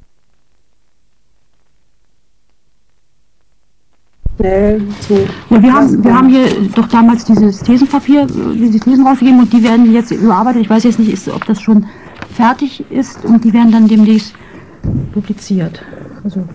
Ja, wir, haben, wir haben hier doch damals dieses Thesenpapier, diese Thesen rausgegeben und die werden jetzt überarbeitet. Ich weiß jetzt nicht, ist, ob das schon fertig ist und die werden dann demnächst publiziert. Also.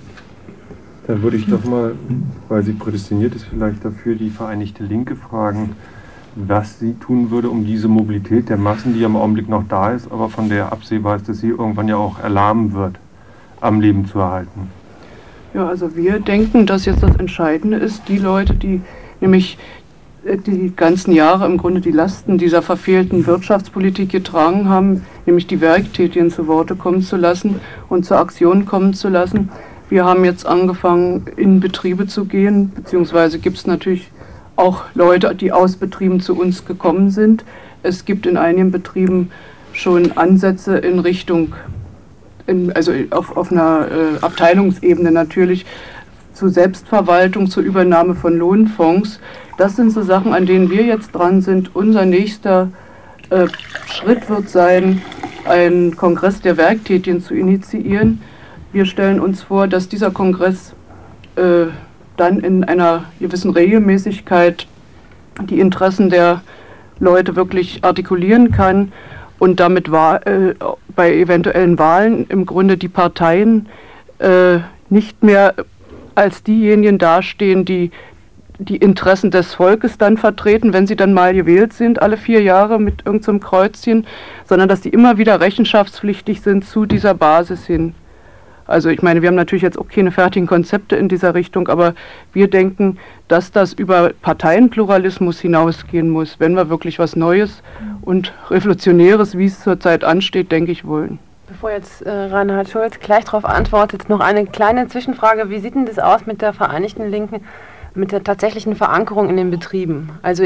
Dann würde ich doch mal, weil sie prädestiniert ist, vielleicht dafür die Vereinigte Linke fragen, was sie tun würde, um diese Mobilität der Massen, die ja im Augenblick noch da ist, aber von der absehbar ist, dass sie irgendwann ja auch erlahmen wird, am Leben zu erhalten.
Ja, also wir denken, dass jetzt das Entscheidende ist, die Leute, die nämlich die ganzen Jahre im Grunde die Lasten dieser verfehlten Wirtschaftspolitik getragen haben, nämlich die Werktätigen zu Worte kommen zu lassen und zur Aktion kommen zu lassen. Wir haben jetzt angefangen, in Betriebe zu gehen, beziehungsweise gibt es natürlich auch Leute, die aus Betrieben zu uns gekommen sind. Es gibt in einigen Betrieben schon Ansätze in Richtung In, also auf, auf einer äh, Abteilungsebene natürlich, zu Selbstverwaltung, zur Übernahme von Lohnfonds. Das sind so Sachen, an denen wir jetzt dran sind. Unser nächster äh, Schritt wird sein, einen Kongress der Werktätigen zu initiieren. Wir stellen uns vor, dass dieser Kongress äh, dann in einer gewissen Regelmäßigkeit die Interessen der Leute wirklich artikulieren kann und damit war, äh, bei eventuellen Wahlen im Grunde die Parteien äh, nicht mehr als diejenigen dastehen, die die Interessen des Volkes dann vertreten, wenn sie dann mal gewählt sind, alle vier Jahre mit irgendeinem so Kreuzchen, sondern dass die immer wieder rechenschaftspflichtig sind zu dieser Basis hin. Also ich meine, wir haben natürlich jetzt auch keine fertigen Konzepte in dieser Richtung, aber wir denken, dass das über Parteienpluralismus hinausgehen muss, wenn wir wirklich was Neues und Revolutionäres, wie es zurzeit ansteht, denke ich, wollen.
Bevor jetzt äh, Reinhard Schulz gleich darauf antwortet, noch eine kleine Zwischenfrage. Wie sieht denn das aus mit der Vereinigten Linken, mit der tatsächlichen Verankerung in den Betrieben? Also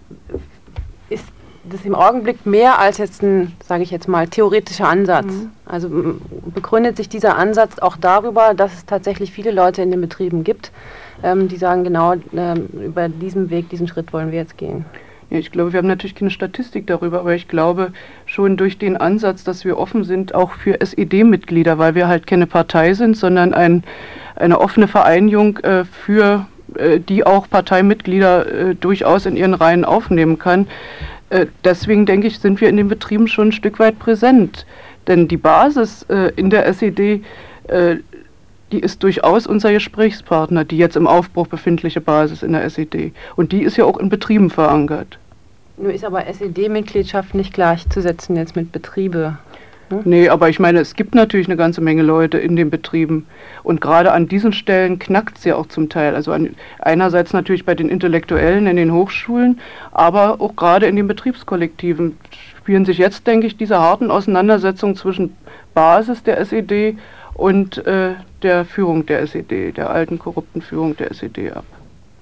ist das im Augenblick mehr als jetzt ein, sage ich jetzt mal, theoretischer Ansatz? Mhm. Also begründet sich dieser Ansatz auch darüber, dass es tatsächlich viele Leute in den Betrieben gibt, ähm, die sagen, genau ähm, über diesen Weg, diesen Schritt wollen wir jetzt gehen?
Ja, ich glaube, wir haben natürlich keine Statistik darüber, aber ich glaube schon durch den Ansatz, dass wir offen sind, auch für S E D-Mitglieder, weil wir halt keine Partei sind, sondern ein, eine offene Vereinigung äh, für äh, die auch Parteimitglieder äh, durchaus in ihren Reihen aufnehmen kann. Äh, deswegen denke ich, sind wir in den Betrieben schon ein Stück weit präsent. Denn die Basis äh, in der S E D, äh, die ist durchaus unser Gesprächspartner, die jetzt im Aufbruch befindliche Basis in der S E D. Und die ist ja auch in Betrieben verankert.
Nur ist aber S E D-Mitgliedschaft nicht gleichzusetzen jetzt mit Betriebe. Ne?
Nee, aber ich meine, es gibt natürlich eine ganze Menge Leute in den Betrieben. Und gerade an diesen Stellen knackt es ja auch zum Teil. Also an, einerseits natürlich bei den Intellektuellen in den Hochschulen, aber auch gerade in den Betriebskollektiven spielen sich jetzt, denke ich, diese harten Auseinandersetzungen zwischen Basis der S E D und äh, der Führung der S E D, der alten korrupten Führung der S E D ab.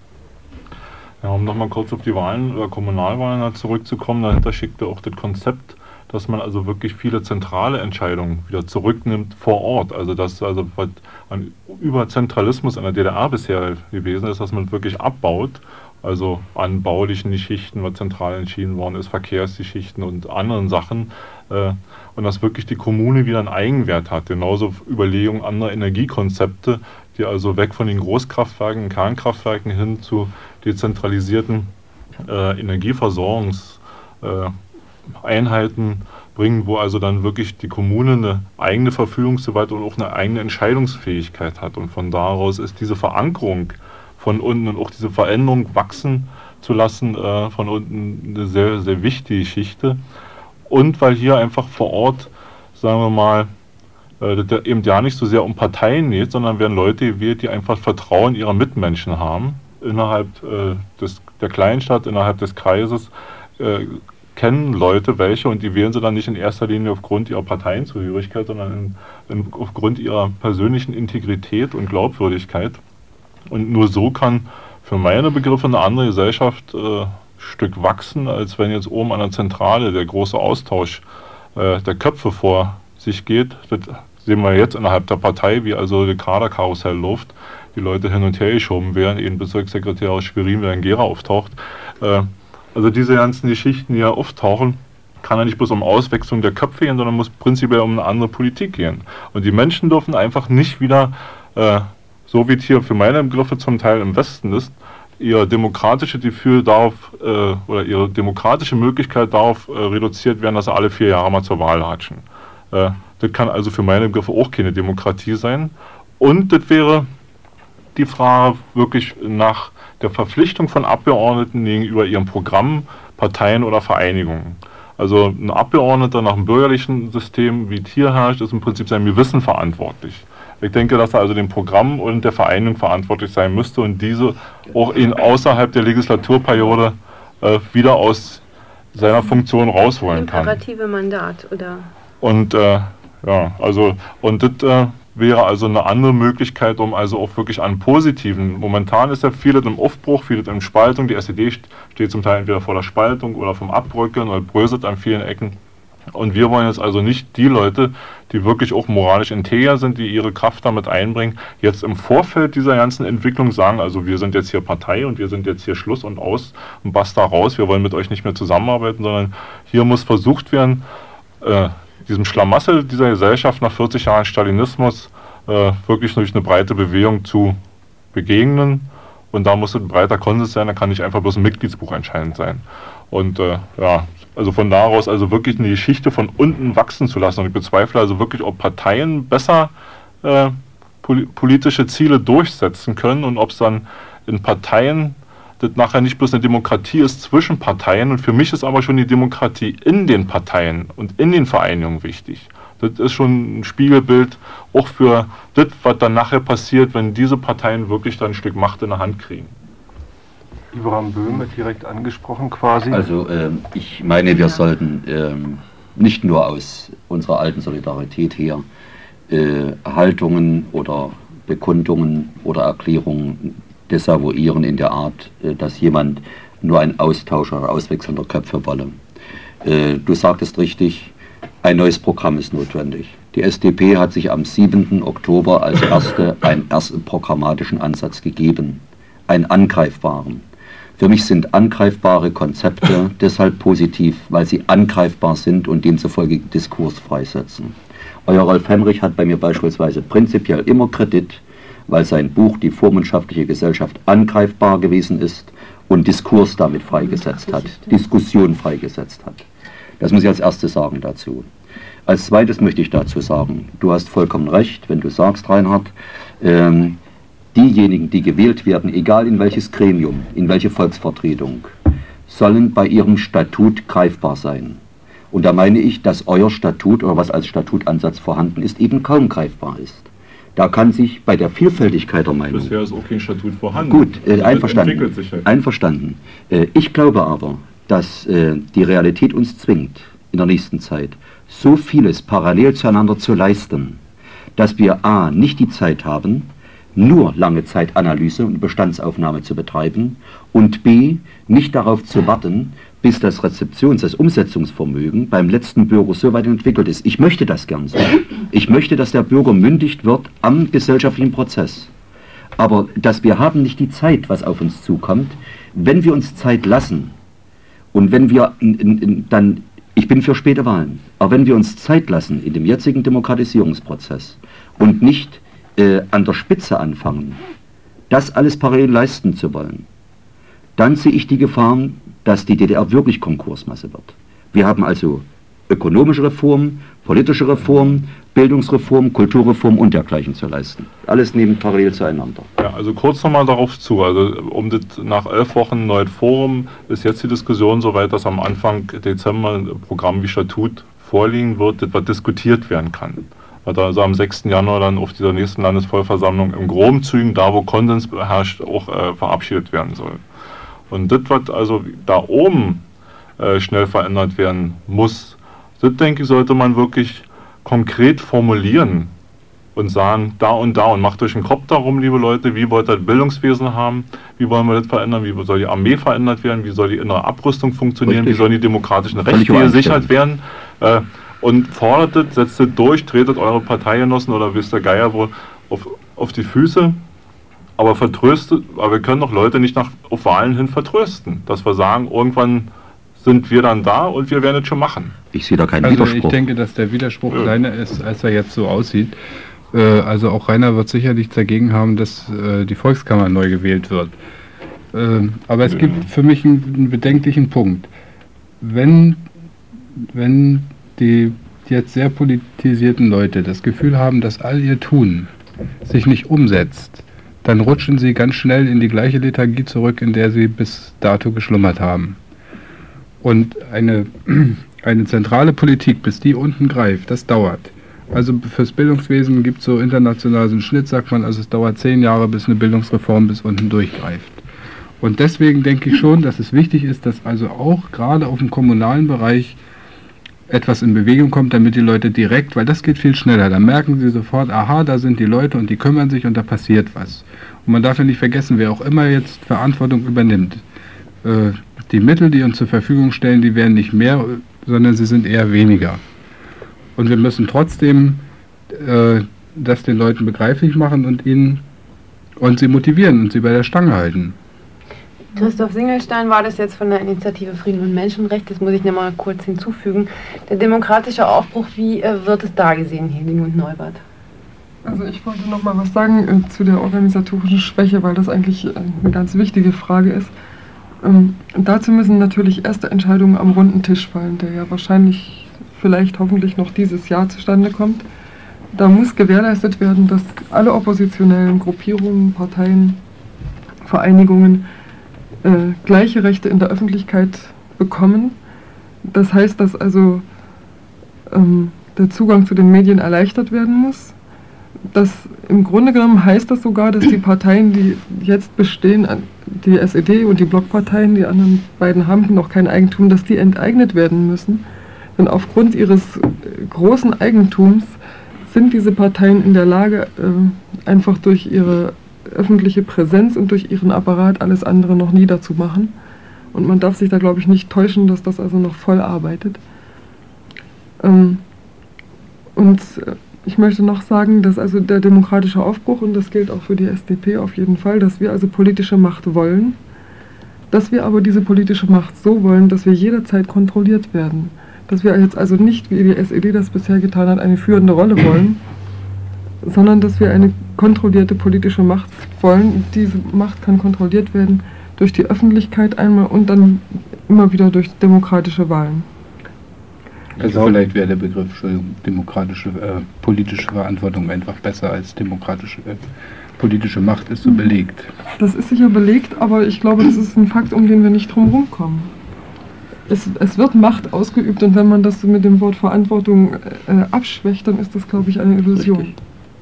Ja, um nochmal kurz auf die Wahlen oder Kommunalwahlen zurückzukommen, dahinter schickte auch das Konzept, dass man also wirklich viele zentrale Entscheidungen wieder zurücknimmt vor Ort. Also dass also was an Überzentralismus in der D D R bisher gewesen ist, dass man wirklich abbaut, also an baulichen Schichten, was zentral entschieden worden ist, Verkehrsgeschichten und anderen Sachen. Äh, und dass wirklich die Kommune wieder einen Eigenwert hat. Genauso Überlegungen anderer Energiekonzepte, die also weg von den Großkraftwerken, Kernkraftwerken hin zu dezentralisierten äh, Energieversorgungseinheiten bringen, wo also dann wirklich die Kommune eine eigene Verfügungsgewalt und auch eine eigene Entscheidungsfähigkeit hat. Und von daraus ist diese Verankerung von unten und auch diese Veränderung wachsen zu lassen, äh, von unten eine sehr, sehr wichtige Geschichte. Und weil hier einfach vor Ort, sagen wir mal, äh, das eben ja nicht so sehr um Parteien geht, sondern werden Leute gewählt, die einfach Vertrauen ihrer Mitmenschen haben, innerhalb äh, des, der Kleinstadt, innerhalb des Kreises, äh, kennen Leute welche und die wählen sie dann nicht in erster Linie aufgrund ihrer Parteienzugehörigkeit, sondern in, in, aufgrund ihrer persönlichen Integrität und Glaubwürdigkeit. Und nur so kann für meine Begriffe eine andere Gesellschaft äh, Stück wachsen, als wenn jetzt oben an der Zentrale der große Austausch äh, der Köpfe vor sich geht. Das sehen wir jetzt innerhalb der Partei, wie also die Kaderkarussell läuft, die Leute hin und her geschoben werden, ein Bezirkssekretär aus Schwerin, der in Gera auftaucht. Äh, Also diese ganzen Geschichten, die ja auftauchen, kann ja nicht bloß um Auswechslung der Köpfe gehen, sondern muss prinzipiell um eine andere Politik gehen. Und die Menschen dürfen einfach nicht wieder, äh, so wie es hier für meine Begriffe zum Teil im Westen ist, ihr demokratische Gefühl darauf, äh, oder ihre demokratische Möglichkeit darauf äh, reduziert werden, dass sie alle vier Jahre mal zur Wahl latschen. Äh, das kann also für meine Begriffe auch keine Demokratie sein. Und das wäre die Frage wirklich nach der Verpflichtung von Abgeordneten gegenüber ihrem Programm, Parteien oder Vereinigungen. Also ein Abgeordneter nach dem bürgerlichen System, wie es hier herrscht, ist im Prinzip seinem Gewissen verantwortlich. Ich denke, dass er also dem Programm und der Vereinigung verantwortlich sein müsste und diese auch in außerhalb der Legislaturperiode äh, wieder aus seiner Funktion rausholen kann.
Imperative Mandat, oder?
Und äh, ja, also und das äh, wäre also eine andere Möglichkeit, um also auch wirklich an positiven, momentan ist ja vieles im Aufbruch, vieles in Spaltung, die S E D steht zum Teil entweder vor der Spaltung oder vom Abrücken oder bröselt an vielen Ecken. Und wir wollen jetzt also nicht die Leute, die wirklich auch moralisch integer sind, die ihre Kraft damit einbringen, jetzt im Vorfeld dieser ganzen Entwicklung sagen, also wir sind jetzt hier Partei und wir sind jetzt hier Schluss und aus und basta raus, wir wollen mit euch nicht mehr zusammenarbeiten, sondern hier muss versucht werden, äh, diesem Schlamassel dieser Gesellschaft nach vierzig Jahren Stalinismus äh, wirklich durch eine breite Bewegung zu begegnen. Und da muss ein breiter Konsens sein, da kann nicht einfach bloß ein Mitgliedsbuch entscheidend sein. Und äh, ja, also von daraus also wirklich eine Geschichte von unten wachsen zu lassen. Und ich bezweifle also wirklich, ob Parteien besser äh, pol- politische Ziele durchsetzen können und ob es dann in Parteien das nachher nicht bloß eine Demokratie ist zwischen Parteien. Und für mich ist aber schon die Demokratie in den Parteien und in den Vereinigungen wichtig. Das ist schon ein Spiegelbild auch für das, was dann nachher passiert, wenn diese Parteien wirklich dann ein Stück Macht in der Hand kriegen.
Ibrahim Böhme direkt angesprochen quasi.
Also ähm, ich meine, wir sollten ähm, nicht nur aus unserer alten Solidarität her äh, Haltungen oder Bekundungen oder Erklärungen desavouieren in der Art, äh, dass jemand nur ein Austausch oder Auswechseln der Köpfe wolle. Äh, du sagtest richtig, ein neues Programm ist notwendig. Die S D P hat sich am siebenten Oktober als erste einen ersten programmatischen Ansatz gegeben, einen angreifbaren. Für mich sind angreifbare Konzepte deshalb positiv, weil sie angreifbar sind und demzufolge Diskurs freisetzen. Euer Rolf Henrich hat bei mir beispielsweise prinzipiell immer Kredit, weil sein Buch Die vormundschaftliche Gesellschaft angreifbar gewesen ist und Diskurs damit freigesetzt hat, Diskussion freigesetzt hat. Das muss ich als erstes sagen dazu. Als zweites möchte ich dazu sagen, du hast vollkommen recht, wenn du sagst, Reinhard, ähm, diejenigen, die gewählt werden, egal in welches Gremium, in welche Volksvertretung, sollen bei ihrem Statut greifbar sein. Und da meine ich, dass euer Statut oder was als Statutansatz vorhanden ist, eben kaum greifbar ist. Da kann sich bei der Vielfältigkeit der Meinung...
Bisher ist auch kein Statut vorhanden.
Gut, äh, einverstanden.
Entwickelt sich halt.
Einverstanden. Äh, ich glaube aber, dass äh, die Realität uns zwingt, in der nächsten Zeit, so vieles parallel zueinander zu leisten, dass wir a. nicht die Zeit haben, nur lange Zeit Analyse und Bestandsaufnahme zu betreiben und b. nicht darauf zu warten, bis das Rezeptions-, das Umsetzungsvermögen beim letzten Bürger so weit entwickelt ist. Ich möchte das gern so. Ich möchte, dass der Bürger mündigt wird am gesellschaftlichen Prozess. Aber dass wir haben nicht die Zeit, was auf uns zukommt, wenn wir uns Zeit lassen und wenn wir in, in, in, dann, ich bin für späte Wahlen, aber wenn wir uns Zeit lassen in dem jetzigen Demokratisierungsprozess und nicht äh, an der Spitze anfangen, das alles parallel leisten zu wollen, dann sehe ich die Gefahren, dass die D D R wirklich Konkursmasse wird. Wir haben also ökonomische Reformen, politische Reformen, Bildungsreform, Kulturreform und dergleichen zu leisten. Alles neben parallel zueinander.
Ja, also kurz nochmal darauf zu. Also um das nach elf Wochen neues Forum ist jetzt die Diskussion soweit, dass am Anfang Dezember ein Programm wie Statut vorliegen wird, das was diskutiert werden kann. Weil da also am sechsten Januar dann auf dieser nächsten Landesvollversammlung im groben Zügen, da wo Konsens herrscht, auch äh, verabschiedet werden soll. Und das, was also da oben äh, schnell verändert werden muss, das denke ich, sollte man wirklich konkret formulieren und sagen, da und da, und macht euch einen Kopf darum, liebe Leute, wie wollt ihr das Bildungswesen haben, wie wollen wir das verändern, wie soll die Armee verändert werden, wie soll die innere Abrüstung funktionieren,
Richtig.
Wie sollen die demokratischen Rechte gesichert werden, äh, und fordert das, setzt das durch, tretet eure Parteigenossen oder wisst der Geier wo auf, auf die Füße, aber vertröstet, aber wir können doch Leute nicht nach, auf Wahlen hin vertrösten, dass wir sagen, irgendwann sind wir dann da und wir werden es schon machen.
Ich sehe da keinen
also
Widerspruch.
Ich denke, dass der Widerspruch
Ja.
kleiner ist, als er jetzt so aussieht. Äh, also auch Rainer wird sicherlich dagegen haben, dass äh, die Volkskammer neu gewählt wird. Äh, aber es
Ja.
gibt für mich einen, einen bedenklichen Punkt. Wenn, wenn die jetzt sehr politisierten Leute das Gefühl haben, dass all ihr Tun sich nicht umsetzt, dann rutschen sie ganz schnell in die gleiche Lethargie zurück, in der sie bis dato geschlummert haben. Und eine, eine zentrale Politik, bis die unten greift, das dauert. Also fürs Bildungswesen gibt es so international so einen Schnitt, sagt man, also es dauert zehn Jahre, bis eine Bildungsreform bis unten durchgreift. Und deswegen denke ich schon, dass es wichtig ist, dass also auch gerade auf dem kommunalen Bereich etwas in Bewegung kommt, damit die Leute direkt, weil das geht viel schneller, da merken sie sofort, aha, da sind die Leute und die kümmern sich und da passiert was. Und man darf ja nicht vergessen, wer auch immer jetzt Verantwortung übernimmt, äh, die Mittel, die uns zur Verfügung stellen, die werden nicht mehr, sondern sie sind eher weniger. Und wir müssen trotzdem äh, das den Leuten begreiflich machen und ihnen und sie motivieren und sie bei der Stange halten.
Christoph Singelstein war das jetzt von der Initiative Frieden und Menschenrecht. Das muss ich noch mal kurz hinzufügen. Der demokratische Aufbruch, wie äh, wird es da gesehen, Hedin und Neubert?
Also ich wollte noch mal was sagen äh, zu der organisatorischen Schwäche, weil das eigentlich äh, eine ganz wichtige Frage ist. Ähm, dazu müssen natürlich erste Entscheidungen am runden Tisch fallen, der ja wahrscheinlich, vielleicht hoffentlich noch dieses Jahr zustande kommt. Da muss gewährleistet werden, dass alle oppositionellen Gruppierungen, Parteien, Vereinigungen äh, gleiche Rechte in der Öffentlichkeit bekommen. Das heißt, dass also ähm, der Zugang zu den Medien erleichtert werden muss. Das, im Grunde genommen heißt das sogar, dass die Parteien, die jetzt bestehen, die S E D und die Blockparteien, die anderen beiden haben noch kein Eigentum, dass die enteignet werden müssen. Denn aufgrund ihres äh, großen Eigentums sind diese Parteien in der Lage, äh, einfach durch ihre öffentliche Präsenz und durch ihren Apparat alles andere noch niederzumachen. Und man darf sich da, glaube ich, nicht täuschen, dass das also noch voll arbeitet. Ähm, und äh, ich möchte noch sagen, dass also der demokratische Aufbruch, und das gilt auch für die S D P auf jeden Fall, dass wir also politische Macht wollen, dass wir aber diese politische Macht so wollen, dass wir jederzeit kontrolliert werden. Dass wir jetzt also nicht, wie die S E D das bisher getan hat, eine führende Rolle wollen, sondern dass wir eine kontrollierte politische Macht wollen. Und diese Macht kann kontrolliert werden durch die Öffentlichkeit einmal und dann immer wieder durch demokratische Wahlen.
Also vielleicht wäre der Begriff Entschuldigung, demokratische, äh, politische Verantwortung einfach besser als demokratische, äh, politische Macht ist so belegt.
Das ist sicher belegt, aber ich glaube, das ist ein Fakt, um den wir nicht drum herum kommen. Es, es wird Macht ausgeübt und wenn man das mit dem Wort Verantwortung äh, abschwächt, dann ist das, glaube ich, eine Illusion.
Richtig.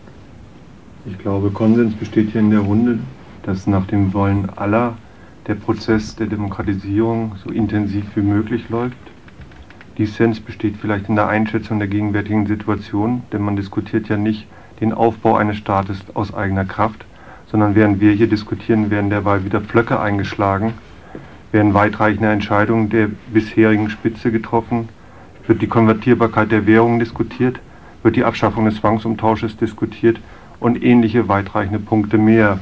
Ich glaube, Konsens besteht hier in der Runde, dass nach dem Wollen aller der Prozess der Demokratisierung so intensiv wie möglich läuft. Dissens besteht vielleicht in der Einschätzung der gegenwärtigen Situation, denn man diskutiert ja nicht den Aufbau eines Staates aus eigener Kraft, sondern während wir hier diskutieren, werden derweil wieder Pflöcke eingeschlagen, werden weitreichende Entscheidungen der bisherigen Spitze getroffen, wird die Konvertierbarkeit der Währung diskutiert, wird die Abschaffung des Zwangsumtausches diskutiert und ähnliche weitreichende Punkte mehr.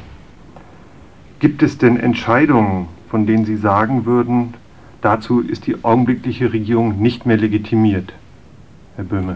Gibt es denn Entscheidungen, von denen Sie sagen würden, dazu ist die augenblickliche Regierung nicht mehr legitimiert? Herr Böhme.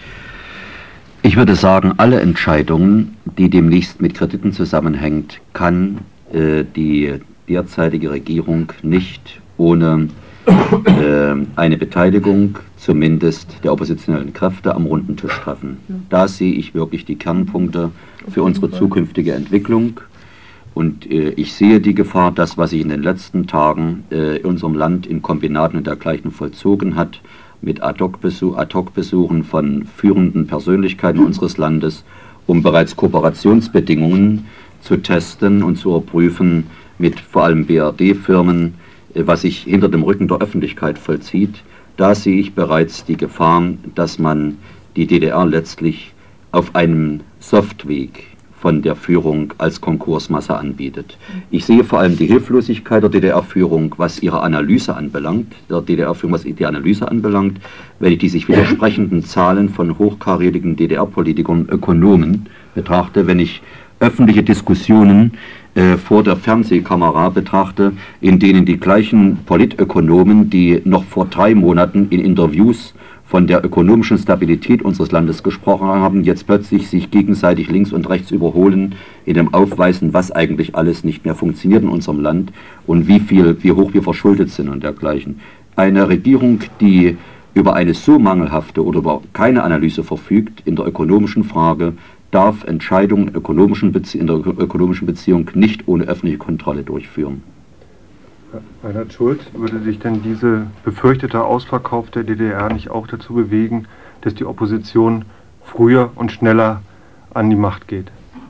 Ich würde sagen, alle Entscheidungen, die demnächst mit Krediten zusammenhängt, kann äh, die derzeitige Regierung nicht ohne äh, eine Beteiligung zumindest der oppositionellen Kräfte am runden Tisch treffen. Da sehe ich wirklich die Kernpunkte für unsere zukünftige Entwicklung. Und äh, ich sehe die Gefahr, das, was sich in den letzten Tagen äh, in unserem Land in Kombinaten und dergleichen vollzogen hat, mit Ad-hoc-Besuch, Ad-hoc-Besuchen von führenden Persönlichkeiten unseres Landes, um bereits Kooperationsbedingungen zu testen und zu überprüfen mit vor allem B R D-Firmen, äh, was sich hinter dem Rücken der Öffentlichkeit vollzieht. Da sehe ich bereits die Gefahr, dass man die D D R letztlich auf einem Softweg von der Führung als Konkursmasse anbietet. Ich sehe vor allem die Hilflosigkeit der D D R-Führung, was ihre Analyse anbelangt, der D D R-Führung, was die Analyse anbelangt, wenn ich die sich widersprechenden Zahlen von hochkarätigen D D R-Politikern und Ökonomen betrachte, wenn ich öffentliche Diskussionen äh, vor der Fernsehkamera betrachte, in denen die gleichen Politökonomen, die noch vor drei Monaten in Interviews von der ökonomischen Stabilität unseres Landes gesprochen haben, jetzt plötzlich sich gegenseitig links und rechts überholen, in dem Aufweisen, was eigentlich alles nicht mehr funktioniert in unserem Land und wie viel, wie hoch wir verschuldet sind und dergleichen. Eine Regierung, die über eine so mangelhafte oder über keine Analyse verfügt in der ökonomischen Frage, darf Entscheidungen in, ökonomischen Bezie- in der ökonomischen Beziehung nicht ohne öffentliche Kontrolle durchführen.
Reinhard Schulz, würde sich denn diese befürchtete Ausverkauf der D D R nicht auch dazu bewegen, dass die Opposition früher und schneller an die Macht geht?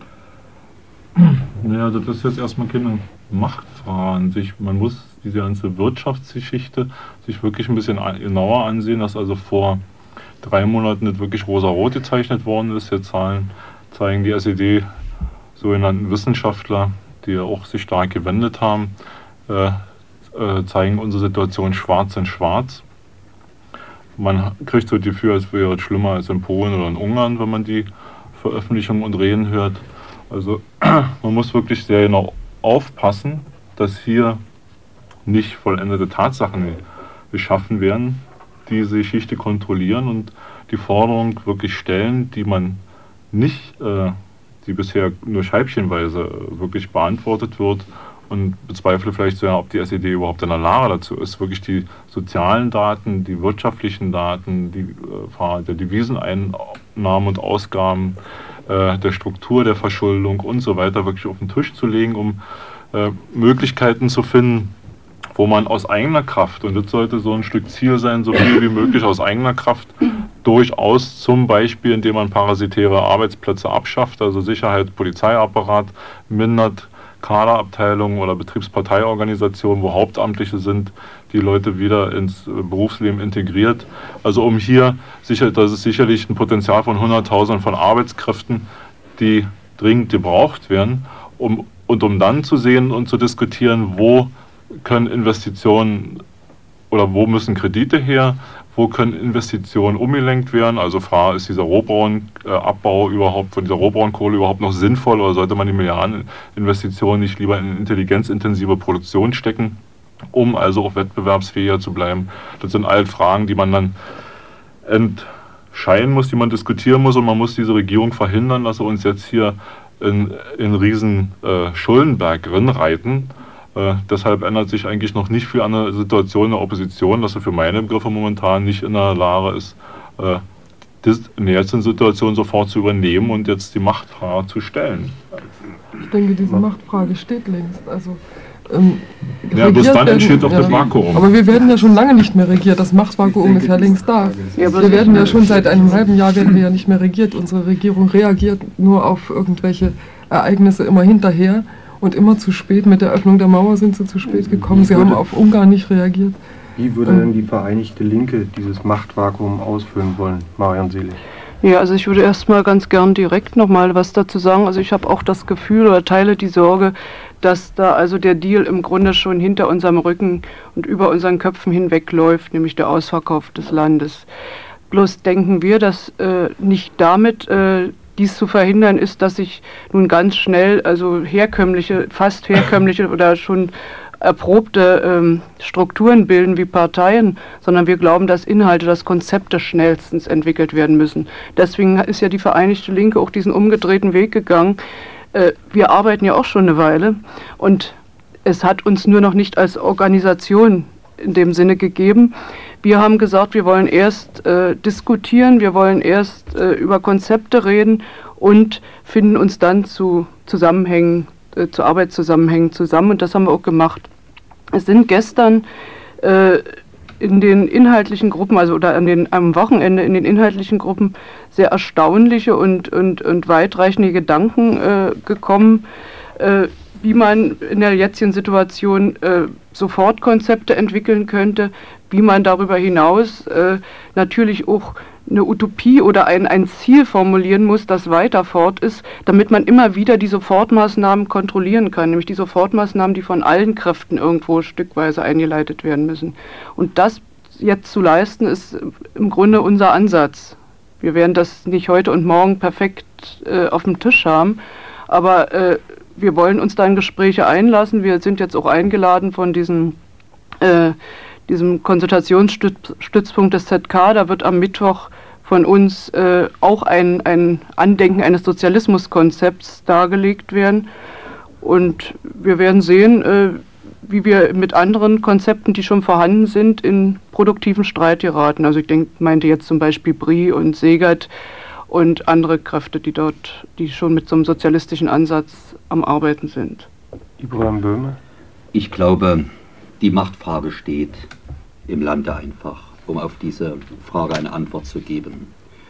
Naja, das ist jetzt erstmal keine Machtfrage an sich. Man muss diese ganze Wirtschaftsgeschichte sich wirklich ein bisschen genauer ansehen, dass also vor drei Monaten nicht wirklich rosa-rot gezeichnet worden ist. Jetzt Zahlen zeigen die S E D sogenannten Wissenschaftler, die ja auch sich stark gewendet haben, äh, äh, zeigen unsere Situation schwarz in schwarz. Man kriegt so die Gefühl, als wäre es schlimmer als in Polen oder in Ungarn, wenn man die Veröffentlichungen und Reden hört. Also man muss wirklich sehr genau aufpassen, dass hier nicht vollendete Tatsachen geschaffen werden, die diese Geschichte kontrollieren und die Forderung wirklich stellen, die man nicht, äh, die bisher nur scheibchenweise wirklich beantwortet wird, und bezweifle vielleicht sogar, ob die S E D überhaupt in der Lage dazu ist, wirklich die sozialen Daten, die wirtschaftlichen Daten, die äh, der Deviseneinnahmen und Ausgaben, äh, der Struktur der Verschuldung und so weiter wirklich auf den Tisch zu legen, um äh, Möglichkeiten zu finden, wo man aus eigener Kraft, und das sollte so ein Stück Ziel sein, so viel wie möglich aus eigener Kraft, durchaus zum Beispiel, indem man parasitäre Arbeitsplätze abschafft, also Sicherheit, Polizeiapparat mindert, Kaderabteilungen oder Betriebsparteiorganisationen, wo Hauptamtliche sind, die Leute wieder ins Berufsleben integriert. Also um hier, sicher, das ist sicherlich ein Potenzial von hunderttausenden von Arbeitskräften, die dringend gebraucht werden, um, und um dann zu sehen und zu diskutieren, wo können Investitionen oder wo müssen Kredite her, wo können Investitionen umgelenkt werden, also Frage, ist dieser Rohbraunabbau überhaupt, von dieser Rohbraunkohle überhaupt noch sinnvoll, oder sollte man die Milliardeninvestitionen nicht lieber in intelligenzintensive Produktion stecken, um also auch wettbewerbsfähiger zu bleiben. Das sind all Fragen, die man dann entscheiden muss, die man diskutieren muss, und man muss diese Regierung verhindern, dass sie uns jetzt hier in, in riesen äh, Schuldenberg rinreiten. Äh, deshalb ändert sich eigentlich noch nicht viel an der Situation in der Opposition, dass sie für meine Begriffe momentan nicht in der Lage ist, äh, das in der jetzigen Situation sofort zu übernehmen und jetzt die Machtfrage zu stellen.
Ich denke, diese Machtfrage steht längst. Also, ähm,
ja, bis dann entsteht doch
ja,
das Vakuum.
Aber wir werden ja schon lange nicht mehr regiert. Das Machtvakuum ist ja längst da. Ja, wir werden ja schon seit einem halben Jahr werden wir ja nicht mehr regiert. Unsere Regierung reagiert nur auf irgendwelche Ereignisse immer hinterher. Und immer zu spät. Mit der Öffnung der Mauer sind sie zu spät gekommen. Sie haben auf Ungarn nicht reagiert.
Wie würde denn die Vereinigte Linke dieses Machtvakuum ausfüllen wollen, Marian Selig?
Ja, also ich würde erstmal ganz gern direkt nochmal was dazu sagen. Also ich habe auch das Gefühl oder teile die Sorge, dass da also der Deal im Grunde schon hinter unserem Rücken und über unseren Köpfen hinwegläuft, nämlich der Ausverkauf des Landes. Bloß denken wir, dass äh, nicht damit äh, dies zu verhindern ist, dass sich nun ganz schnell also herkömmliche, fast herkömmliche oder schon erprobte ähm, Strukturen bilden wie Parteien, sondern wir glauben, dass Inhalte, dass Konzepte schnellstens entwickelt werden müssen. Deswegen ist ja die Vereinigte Linke auch diesen umgedrehten Weg gegangen. Äh, wir arbeiten ja auch schon eine Weile und es hat uns nur noch nicht als Organisation in dem Sinne gegeben. Wir haben gesagt, wir wollen erst äh, diskutieren, wir wollen erst äh, über Konzepte reden und finden uns dann zu Zusammenhängen, äh, zu Arbeitszusammenhängen zusammen, und das haben wir auch gemacht. Es sind gestern äh, in den inhaltlichen Gruppen, also oder an den, am Wochenende in den inhaltlichen Gruppen sehr erstaunliche und, und, und weitreichende Gedanken äh, gekommen, äh, wie man in der jetzigen Situation äh, Sofortkonzepte entwickeln könnte, wie man darüber hinaus äh, natürlich auch eine Utopie oder ein, ein Ziel formulieren muss, das weiter fort ist, damit man immer wieder die Sofortmaßnahmen kontrollieren kann, nämlich die Sofortmaßnahmen, die von allen Kräften irgendwo stückweise eingeleitet werden müssen. Und das jetzt zu leisten, ist im Grunde unser Ansatz. Wir werden das nicht heute und morgen perfekt äh, auf dem Tisch haben, aber äh, wir wollen uns da in Gespräche einlassen. Wir sind jetzt auch eingeladen von diesem, äh, diesem Konsultationsstützpunkt des Z K. Da wird am Mittwoch von uns äh, auch ein, ein Andenken eines Sozialismuskonzepts dargelegt werden. Und wir werden sehen, äh, wie wir mit anderen Konzepten, die schon vorhanden sind, in produktiven Streit geraten. Also ich denke, meinte jetzt zum Beispiel Brie und Segert und andere Kräfte, die dort, die schon mit so einem sozialistischen Ansatz am Arbeiten sind.
Ibrahim Böhme? Ich
glaube, die Machtfrage steht im Lande einfach, um auf diese Frage eine Antwort zu geben.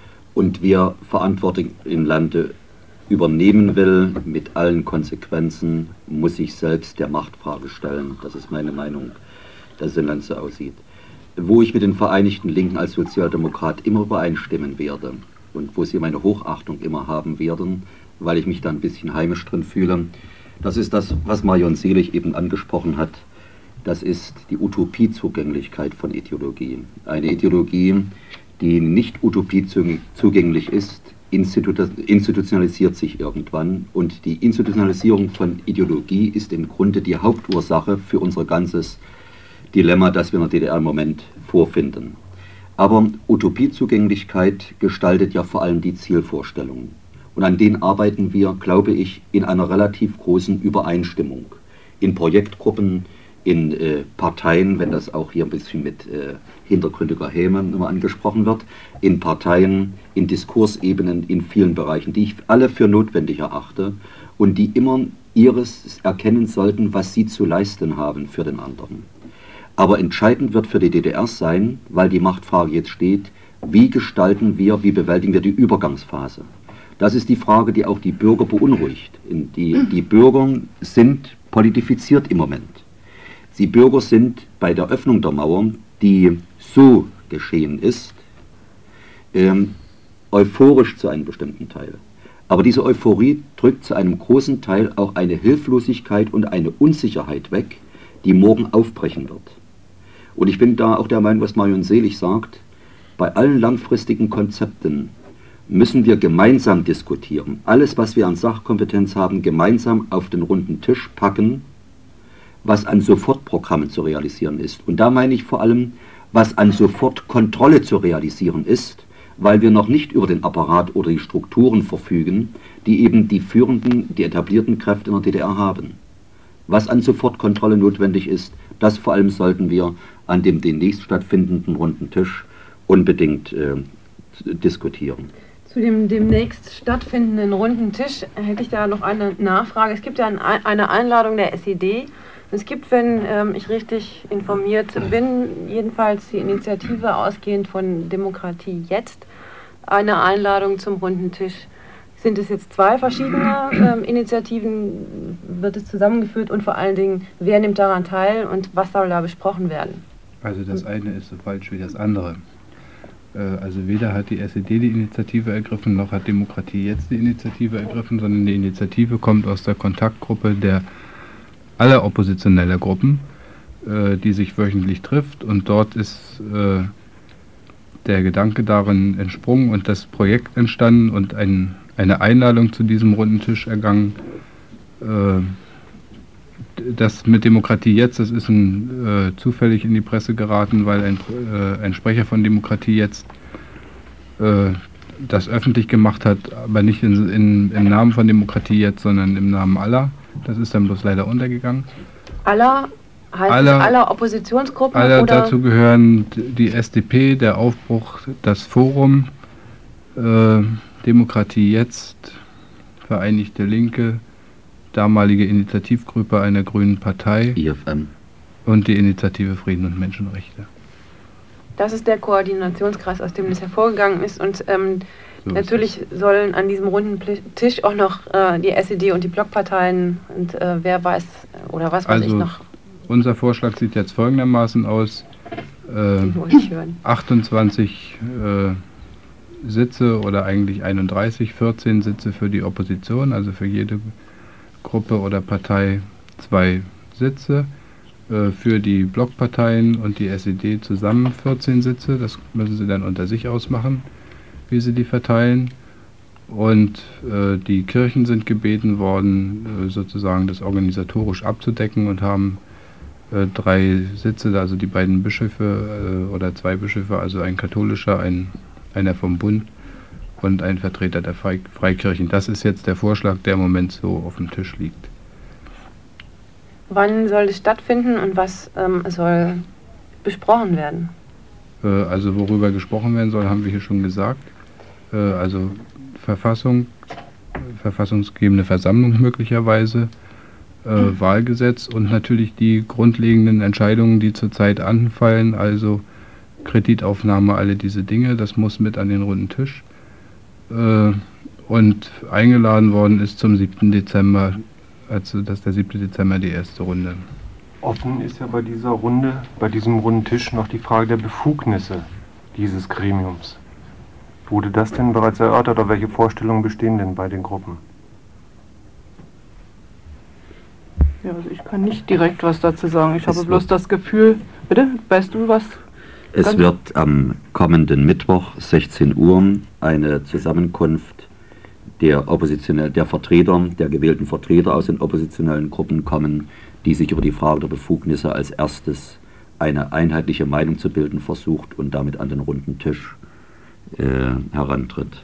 Und wer Verantwortung im Lande übernehmen will, mit allen Konsequenzen, muss sich selbst der Machtfrage stellen. Das ist meine Meinung, dass es im Land so aussieht. Wo ich mit den Vereinigten Linken als Sozialdemokrat immer übereinstimmen werde und wo sie meine Hochachtung immer haben werden, weil ich mich da ein bisschen heimisch drin fühle, das ist das, was Marion Selig eben angesprochen hat. Das ist die Utopiezugänglichkeit von Ideologie. Eine Ideologie, die nicht utopiezugänglich ist, institu institutionalisiert sich irgendwann. Und die Institutionalisierung von Ideologie ist im Grunde die Hauptursache für unser ganzes Dilemma, das wir in der D D R im Moment vorfinden. Aber Utopiezugänglichkeit gestaltet ja vor allem die Zielvorstellungen. Und an denen arbeiten wir, glaube ich, in einer relativ großen Übereinstimmung. In Projektgruppen, in äh, Parteien, wenn das auch hier ein bisschen mit äh, hintergründiger Häme immer angesprochen wird, in Parteien, in Diskursebenen, in vielen Bereichen, die ich alle für notwendig erachte und die immer ihres erkennen sollten, was sie zu leisten haben für den anderen. Aber entscheidend wird für die D D R sein, weil die Machtfrage jetzt steht, wie gestalten wir, wie bewältigen wir die Übergangsphase? Das ist die Frage, die auch die Bürger beunruhigt. Die, die Bürger sind politifiziert im Moment. Die Bürger sind bei der Öffnung der Mauer, die so geschehen ist, ähm, euphorisch zu einem bestimmten Teil. Aber diese Euphorie drückt zu einem großen Teil auch eine Hilflosigkeit und eine Unsicherheit weg, die morgen aufbrechen wird. Und ich bin da auch der Meinung, was Marion Selig sagt, bei allen langfristigen Konzepten müssen wir gemeinsam diskutieren. Alles, was wir an Sachkompetenz haben, gemeinsam auf den runden Tisch packen, was an Sofortprogrammen zu realisieren ist. Und da meine ich vor allem, was an Sofortkontrolle zu realisieren ist, weil wir noch nicht über den Apparat oder die Strukturen verfügen, die eben die führenden, die etablierten Kräfte in der D D R haben. Was an Sofortkontrolle notwendig ist, das vor allem sollten wir an dem demnächst stattfindenden runden Tisch unbedingt äh, diskutieren.
Zu dem demnächst stattfindenden runden Tisch hätte ich da noch eine Nachfrage. Es gibt ja ein, eine Einladung der S E D. Es gibt, wenn ähm, ich richtig informiert bin, jedenfalls die Initiative ausgehend von Demokratie jetzt, eine Einladung zum runden Tisch. Sind es jetzt zwei verschiedene ähm, Initiativen? Wird es zusammengeführt und vor allen Dingen, wer nimmt daran teil und was soll da besprochen werden?
Also das eine ist so falsch wie das andere. Also weder hat die S E D die Initiative ergriffen, noch hat Demokratie jetzt die Initiative ergriffen, sondern die Initiative kommt aus der Kontaktgruppe der aller oppositioneller Gruppen, äh, die sich wöchentlich trifft, und dort ist äh, der Gedanke darin entsprungen und das Projekt entstanden und ein, eine Einladung zu diesem runden Tisch ergangen. Äh, das mit Demokratie jetzt, das ist ein, äh, zufällig in die Presse geraten, weil ein, äh, ein Sprecher von Demokratie jetzt äh, das öffentlich gemacht hat, aber nicht in, in, im Namen von Demokratie jetzt, sondern im Namen aller. Das ist dann bloß leider untergegangen.
aller Heißt
aller,
es aller Oppositionsgruppen?
Aller
oder?
Dazu gehören die S D P, der Aufbruch, das Forum, äh, Demokratie Jetzt, Vereinigte Linke, damalige Initiativgruppe einer grünen Partei
I F M
und die Initiative Frieden und Menschenrechte.
Das ist der Koordinationskreis, aus dem das hervorgegangen ist. Und ähm,
So
natürlich sollen an diesem runden Tisch auch noch äh, die S E D und die Blockparteien und äh, wer weiß oder was weiß
also,
ich noch.
Unser Vorschlag sieht jetzt folgendermaßen aus. Äh, achtundzwanzig äh, Sitze oder eigentlich einunddreißig, vierzehn Sitze für die Opposition, also für jede Gruppe oder Partei zwei Sitze. Äh, für die Blockparteien und die S E D zusammen vierzehn Sitze. Das müssen sie dann unter sich ausmachen, wie sie die verteilen. Und äh, die Kirchen sind gebeten worden, äh, sozusagen das organisatorisch abzudecken und haben äh, drei Sitze, also die beiden Bischöfe äh, oder zwei Bischöfe, also ein katholischer, ein, einer vom Bund und ein Vertreter der Fre Freikirchen. Das ist jetzt der Vorschlag, der im Moment so auf dem Tisch liegt.
Wann soll es stattfinden und was ähm, soll besprochen werden?
Äh, also worüber gesprochen werden soll, haben wir hier schon gesagt. Äh, also Verfassung, verfassungsgebende Versammlung möglicherweise, äh, mhm. Wahlgesetz und natürlich die grundlegenden Entscheidungen, die zurzeit anfallen, also Kreditaufnahme, alle diese Dinge, das muss mit an den runden Tisch. Äh, und eingeladen worden ist zum siebten Dezember, also das ist der siebte Dezember die erste Runde.
Offen ist ja bei dieser Runde, bei diesem runden Tisch noch die Frage der Befugnisse dieses Gremiums. Wurde das denn bereits erörtert oder welche Vorstellungen bestehen denn bei den Gruppen?
Ja, also ich kann nicht direkt was dazu sagen. Ich
Es
habe bloß das Gefühl, bitte, weißt du was?
Es
Ganz
wird am kommenden Mittwoch, sechzehn Uhr, eine Zusammenkunft der oppositionellen, der Vertreter, der gewählten Vertreter aus den oppositionellen Gruppen kommen, die sich über die Frage der Befugnisse als erstes eine einheitliche Meinung zu bilden versucht und damit an den runden Tisch äh, herantritt.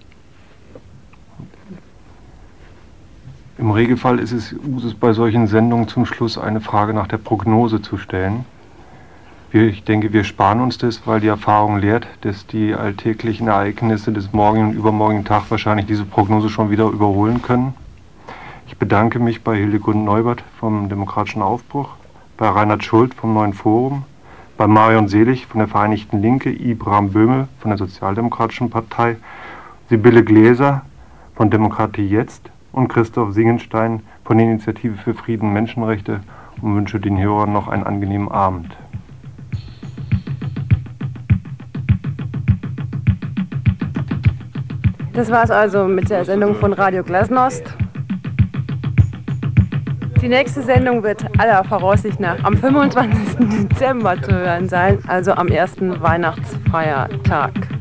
Im Regelfall ist es Usus, bei solchen Sendungen zum Schluss eine Frage nach der Prognose zu stellen. Wir, ich denke, wir sparen uns das, weil die Erfahrung lehrt, dass die alltäglichen Ereignisse des morgigen und übermorgigen Tages wahrscheinlich diese Prognose schon wieder überholen können. Ich bedanke mich bei Hildegund Neubert vom Demokratischen Aufbruch, bei Reinhard Schult vom Neuen Forum, bei Marion Selig von der Vereinigten Linke, Ibrahim Böhme von der Sozialdemokratischen Partei, Sibylle Gläser von Demokratie Jetzt und Christoph Singenstein von der Initiative für Frieden und Menschenrechte und wünsche den Hörern noch einen angenehmen Abend.
Das war es also mit der Sendung von Radio Glasnost. Die nächste Sendung wird aller Voraussicht nach am fünfundzwanzigsten Dezember zu hören sein, also am ersten Weihnachtsfeiertag.